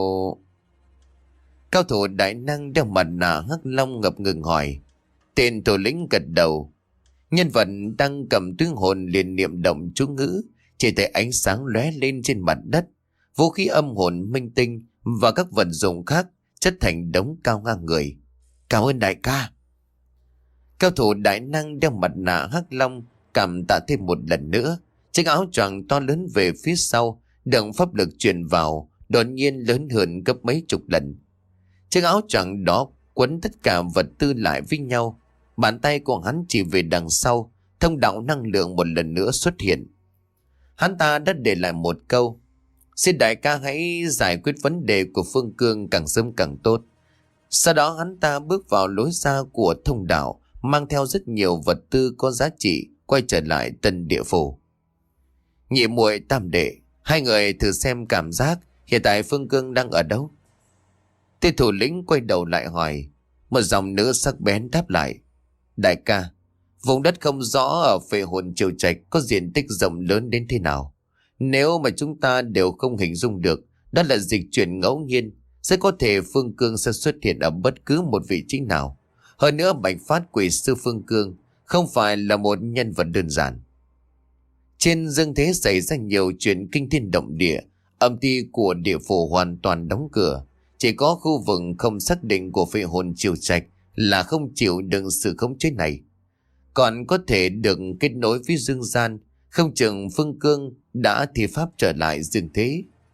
Cao thủ đại năng đeo mặt nạ hắc long ngập ngừng hỏi. Tên thủ lĩnh gật đầu. Nhân vật đang cầm tuyên hồn liền niệm động chú ngữ. Chỉ thấy ánh sáng lóe lên trên mặt đất. Vũ khí âm hồn minh tinh và các vật dụng khác chất thành đống cao ngang người. Cảm ơn đại ca. Cao thủ đại năng đeo mặt nạ hắc long cảm tạ thêm một lần nữa. Chiếc áo choàng to lớn về phía sau, đựng pháp lực truyền vào, đột nhiên lớn hơn gấp mấy chục lần. Chiếc áo choàng đó quấn tất cả vật tư lại với nhau. Bàn tay của hắn chỉ về đằng sau, thông đạo năng lượng một lần nữa xuất hiện. Hắn ta đã để lại một câu. Xin đại ca hãy giải quyết vấn đề của Phương Cương càng sớm càng tốt. Sau đó hắn ta bước vào lối ra của thông đạo, mang theo rất nhiều vật tư có giá trị, quay trở lại Tân Địa Phủ. Nhị muội tam đệ, hai người thử xem cảm giác hiện tại Phương Cương đang ở đâu. Tên thủ lĩnh quay đầu lại hỏi. Một giọng nữ sắc bén đáp lại. Đại ca, vùng đất không rõ ở Phệ Hồn Triều Trạch có diện tích rộng lớn đến thế nào. Nếu mà chúng ta đều không hình dung được đó là dịch chuyển ngẫu nhiên, sẽ có thể Phương Cương sẽ xuất hiện ở bất cứ một vị trí nào. Hơn nữa Bạch Phát Quỷ Sư Phương Cương không phải là một nhân vật đơn giản. Trên dương thế xảy ra nhiều chuyện kinh thiên động địa. Âm ty của địa phủ hoàn toàn đóng cửa. Chỉ có khu vực không xác định của Phệ Hồn Triều Trạch là không chịu đựng sự khống chế này. Còn có thể được kết nối với dương gian. Không chừng Phương Cương đã thi pháp trở lại dương thế.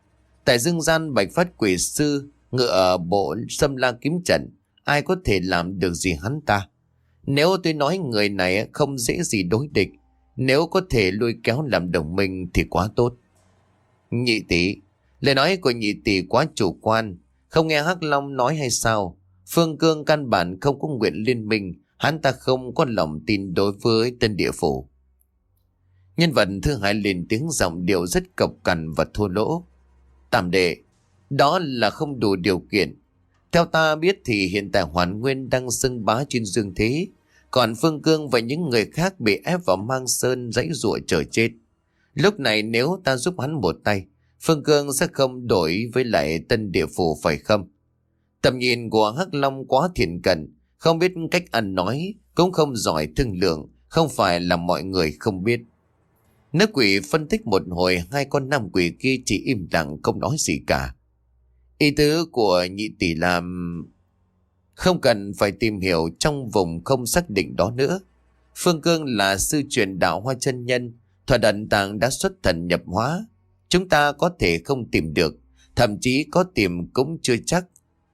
Tại dương gian bạch phát quỷ sư ngựa bộ xâm la kiếm trận, ai có thể làm được gì hắn ta. Nếu tôi nói người này không dễ gì đối địch, nếu có thể lôi kéo làm đồng minh thì quá tốt. Nhị tỷ, lời nói của nhị tỷ quá chủ quan, không nghe Hắc Long nói hay sao? Phương Cương căn bản không có nguyện liên minh, hắn ta không có lòng tin đối với Tân Địa Phủ. Nhân vật thứ hai lên tiếng giọng điệu rất cộc cằn và thô lỗ. Tam đệ, đó là không đủ điều kiện. Theo ta biết thì hiện tại Hoàn Nguyên đang xưng bá trên dương thế, còn Phương Cương và những người khác bị ép vào Mang Sơn dãy giụa chờ chết. Lúc này nếu ta giúp hắn một tay, Phương Cương sẽ không đổi với lại Tân Địa Phủ phải không? Tầm nhìn của Hắc Long quá thiện cận, không biết cách ăn nói, cũng không giỏi thương lượng, không phải là mọi người không biết. Nữ quỷ phân tích một hồi, hai con nam quỷ kia chỉ im lặng không nói gì cả. Ý tứ của nhị tỷ là không cần phải tìm hiểu trong vùng không xác định đó nữa. Phương Cương là sư truyền đạo Hoa Chân Nhân, thuật ẩn tàng đã xuất thần nhập hóa. Chúng ta có thể không tìm được, thậm chí có tìm cũng chưa chắc.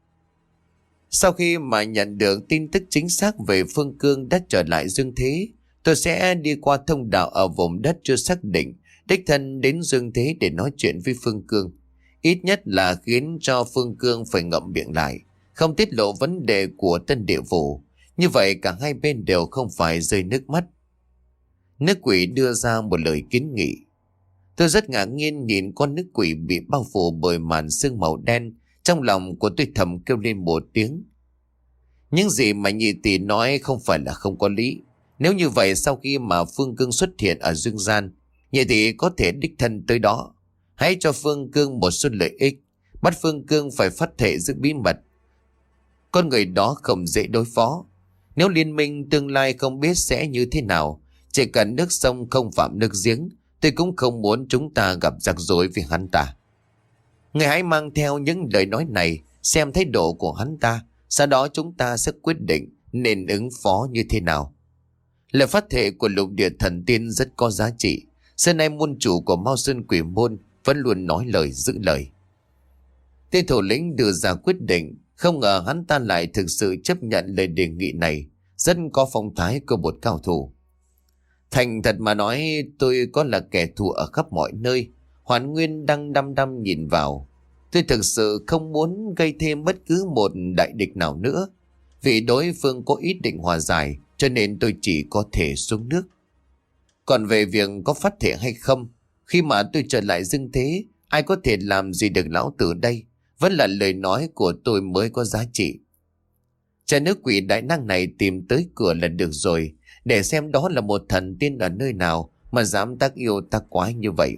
Sau khi mà nhận được tin tức chính xác về Phương Cương đã trở lại dương thế, tôi sẽ đi qua thông đạo ở vùng đất chưa xác định, đích thân đến dương thế để nói chuyện với Phương Cương. Ít nhất là khiến cho Phương Cương phải ngậm miệng lại, không tiết lộ vấn đề của Tân Địa Phủ. Như vậy cả hai bên đều không phải rơi nước mắt. Nữ quỷ đưa ra một lời kiến nghị. Tôi rất ngạc nhiên nhìn con nữ quỷ bị bao phủ bởi màn sương màu đen. Trong lòng của tôi thầm kêu lên một tiếng. Những gì mà nhị tỷ nói không phải là không có lý. Nếu như vậy sau khi mà Phương Cương xuất hiện ở dương gian, nhị tỷ có thể đích thân tới đó. Hãy cho Phương Cương một số lợi ích, bắt Phương Cương phải phát thệ giữ bí mật. Con người đó không dễ đối phó. Nếu liên minh tương lai không biết sẽ như thế nào, chỉ cần nước sông không phạm nước giếng, tôi cũng không muốn chúng ta gặp rắc rối với hắn ta. Người hãy mang theo những lời nói này, xem thái độ của hắn ta, sau đó chúng ta sẽ quyết định nên ứng phó như thế nào. Lời phát thệ của lục địa thần tiên rất có giá trị. Xưa nay môn chủ của Mao Sơn Quỷ Môn vẫn luôn nói lời giữ lời. Tên thủ lĩnh đưa ra quyết định, không ngờ hắn ta lại thực sự chấp nhận lời đề nghị này, rất có phong thái của một cao thủ. Thành thật mà nói, tôi có là kẻ thù ở khắp mọi nơi. Hoàn Nguyên đang đăm đăm nhìn vào. Tôi thực sự không muốn gây thêm bất cứ một đại địch nào nữa. Vì đối phương có ý định hòa giải, cho nên tôi chỉ có thể xuống nước. Còn về việc có phát thể hay không, khi mà tôi trở lại dương thế, ai có thể làm gì được lão tử đây? Vẫn là lời nói của tôi mới có giá trị. Cha nữ quỷ đại năng này tìm tới cửa là được rồi, để xem đó là một thần tiên ở nơi nào mà dám tác yêu tác quái như vậy.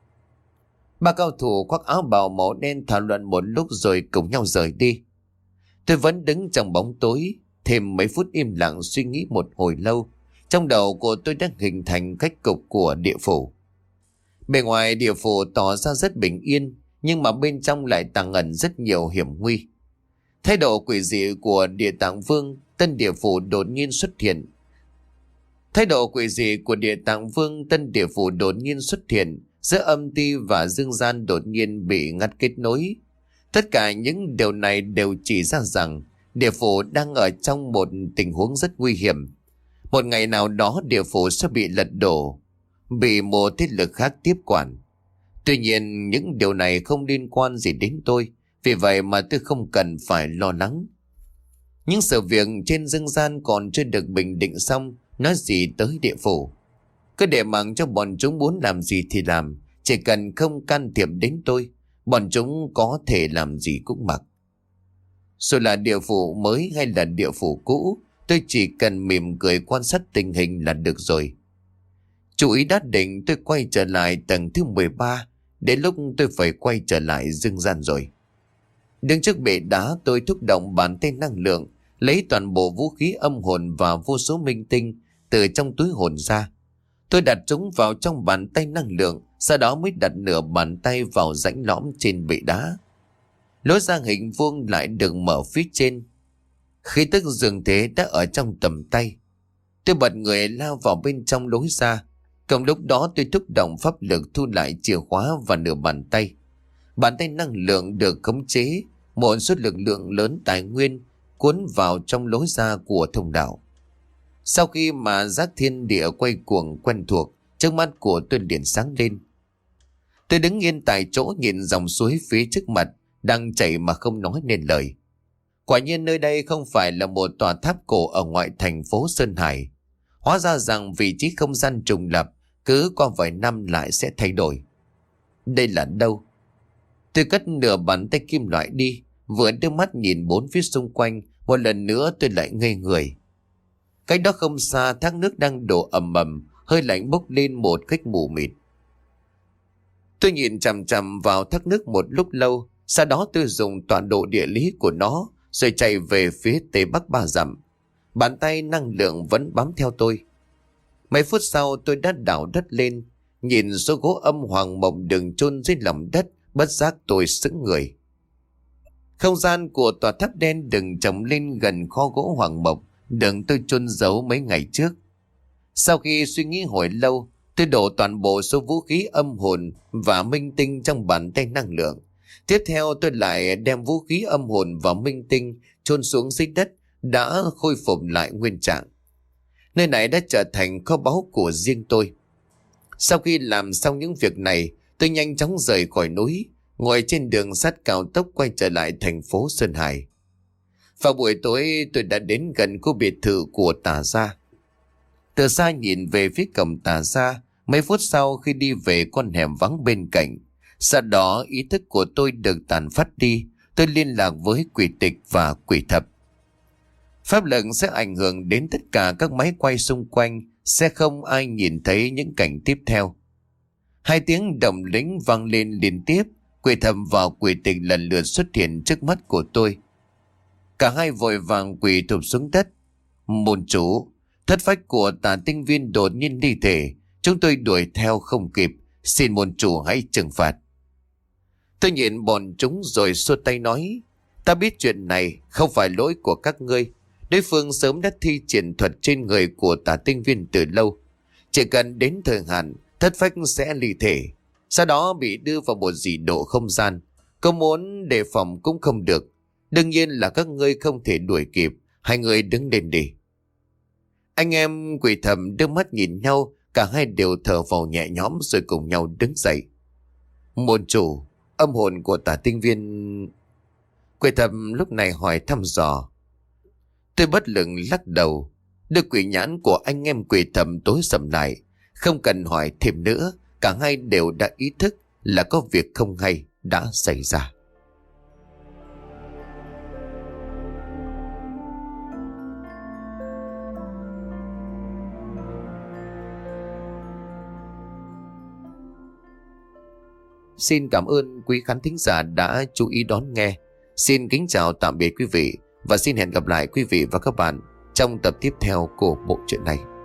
Ba cao thủ khoác áo bào màu đen thảo luận một lúc rồi cùng nhau rời đi. Tôi vẫn đứng trong bóng tối, thêm mấy phút im lặng suy nghĩ một hồi lâu. Trong đầu của tôi đã hình thành cách cục của địa phủ. Bề ngoài địa phủ tỏ ra rất bình yên, nhưng mà bên trong lại tàng ẩn rất nhiều hiểm nguy. Thái độ quỷ dị của Địa Tạng Vương, Tân Địa Phủ đột nhiên xuất hiện. Thái độ quỷ dị của Địa Tạng Vương, Tân Địa Phủ đột nhiên xuất hiện, giữa âm ti và dương gian đột nhiên bị ngắt kết nối. Tất cả những điều này đều chỉ ra rằng Địa Phủ đang ở trong một tình huống rất nguy hiểm. Một ngày nào đó Địa Phủ sẽ bị lật đổ, bị một thế lực khác tiếp quản. Tuy nhiên những điều này không liên quan gì đến tôi, vì vậy mà tôi không cần phải lo lắng. Những sự việc trên dương gian còn chưa được bình định xong, nói gì tới Địa Phủ. Cứ để mặc cho bọn chúng muốn làm gì thì làm, chỉ cần không can thiệp đến tôi, bọn chúng có thể làm gì cũng mặc. Dù là Địa Phủ mới hay là Địa Phủ cũ, tôi chỉ cần mỉm cười quan sát tình hình là được rồi. Chú ý đã định, tôi quay trở lại tầng thứ mười ba, đến lúc tôi phải quay trở lại dương gian rồi. Đứng trước bệ đá, tôi thúc động bàn tay năng lượng, lấy toàn bộ vũ khí âm hồn và vô số minh tinh từ trong túi hồn ra. Tôi đặt chúng vào trong bàn tay năng lượng, sau đó mới đặt nửa bàn tay vào rãnh lõm trên bệ đá. Lối ra hình vuông lại được mở phía trên. Khí tức dương thế đã ở trong tầm tay. Tôi bật người lao vào bên trong lối ra. Cùng lúc đó tôi thúc động pháp lực thu lại chìa khóa và nửa bàn tay. Bàn tay năng lượng được khống chế, một số lực lượng lớn tài nguyên cuốn vào trong lối ra của thông đạo. Sau khi mà giác thiên địa quay cuồng quen thuộc, trước mắt của tôi liền sáng lên. Tôi đứng yên tại chỗ nhìn dòng suối phía trước mặt đang chảy mà không nói nên lời. Quả nhiên nơi đây không phải là một tòa tháp cổ ở ngoại thành phố Sơn Hải. Hóa ra rằng vị trí không gian trùng lập cứ qua vài năm lại sẽ thay đổi. Đây là đâu? Tôi cất nửa bàn tay kim loại đi, vừa đưa mắt nhìn bốn phía xung quanh, một lần nữa tôi lại ngây người. Cách đó không xa, thác nước đang đổ ầm ầm, hơi lạnh bốc lên một cách mù mịt. Tôi nhìn chằm chằm vào thác nước một lúc lâu, sau đó tôi dùng tọa độ địa lý của nó rồi chạy về phía tây bắc ba dặm. Bàn tay năng lượng vẫn bám theo tôi. Mấy phút sau tôi đã đảo đất lên, nhìn số gỗ âm hoàng mộng đừng chôn dưới lòng đất, bất giác tôi sững người. Không gian của tòa tháp đen đừng trồng lên gần kho gỗ hoàng mộc đừng tôi chôn giấu mấy ngày trước. Sau khi suy nghĩ hồi lâu, tôi đổ toàn bộ số vũ khí âm hồn và minh tinh trong bàn tay năng lượng. Tiếp theo tôi lại đem vũ khí âm hồn và minh tinh chôn xuống dưới đất đã khôi phục lại nguyên trạng. Nơi này đã trở thành kho báu của riêng tôi. Sau khi làm xong những việc này, tôi nhanh chóng rời khỏi núi, ngồi trên đường sắt cao tốc quay trở lại thành phố Sơn Hải. Vào buổi tối tôi đã đến gần khu biệt thự của Tà Gia. Từ xa nhìn về phía cổng Tà Gia, mấy phút sau khi đi về con hẻm vắng bên cạnh, sau đó ý thức của tôi được tàn phát đi, tôi liên lạc với quỷ tịch và quỷ thập. Pháp lực sẽ ảnh hưởng đến tất cả các máy quay xung quanh, sẽ không ai nhìn thấy những cảnh tiếp theo. Hai tiếng động lĩnh vang lên liên tiếp, quỷ thập và quỷ tịch lần lượt xuất hiện trước mắt của tôi. Cả hai vội vàng quỳ thụp xuống đất. Môn chủ, thất phách của Tà Tinh Viên đột nhiên ly thể, chúng tôi đuổi theo không kịp, xin môn chủ hãy trừng phạt. Tôi nhìn bọn chúng rồi xua tay nói, ta biết chuyện này không phải lỗi của các ngươi. Đối phương sớm đã thi triển thuật trên người của Tà Tinh Viên từ lâu. Chỉ cần đến thời hạn, thất phách sẽ ly thể, sau đó bị đưa vào một dị độ không gian. Có muốn đề phòng cũng không được. Đương nhiên là các ngươi không thể đuổi kịp. Hai người đứng lên đi. Anh em quỷ thầm đưa mắt nhìn nhau, cả hai đều thở phào nhẹ nhõm rồi cùng nhau đứng dậy. Môn chủ, âm hồn của Tà Tinh Viên... Quỷ thầm lúc này hỏi thăm dò. Tôi bất lực lắc đầu. Đôi quỷ nhãn của anh em quỷ thầm tối sầm lại. Không cần hỏi thêm nữa, cả hai đều đã ý thức là có việc không hay đã xảy ra. Xin cảm ơn quý khán thính giả đã chú ý đón nghe. Xin kính chào tạm biệt quý vị và xin hẹn gặp lại quý vị và các bạn trong tập tiếp theo của bộ truyện này.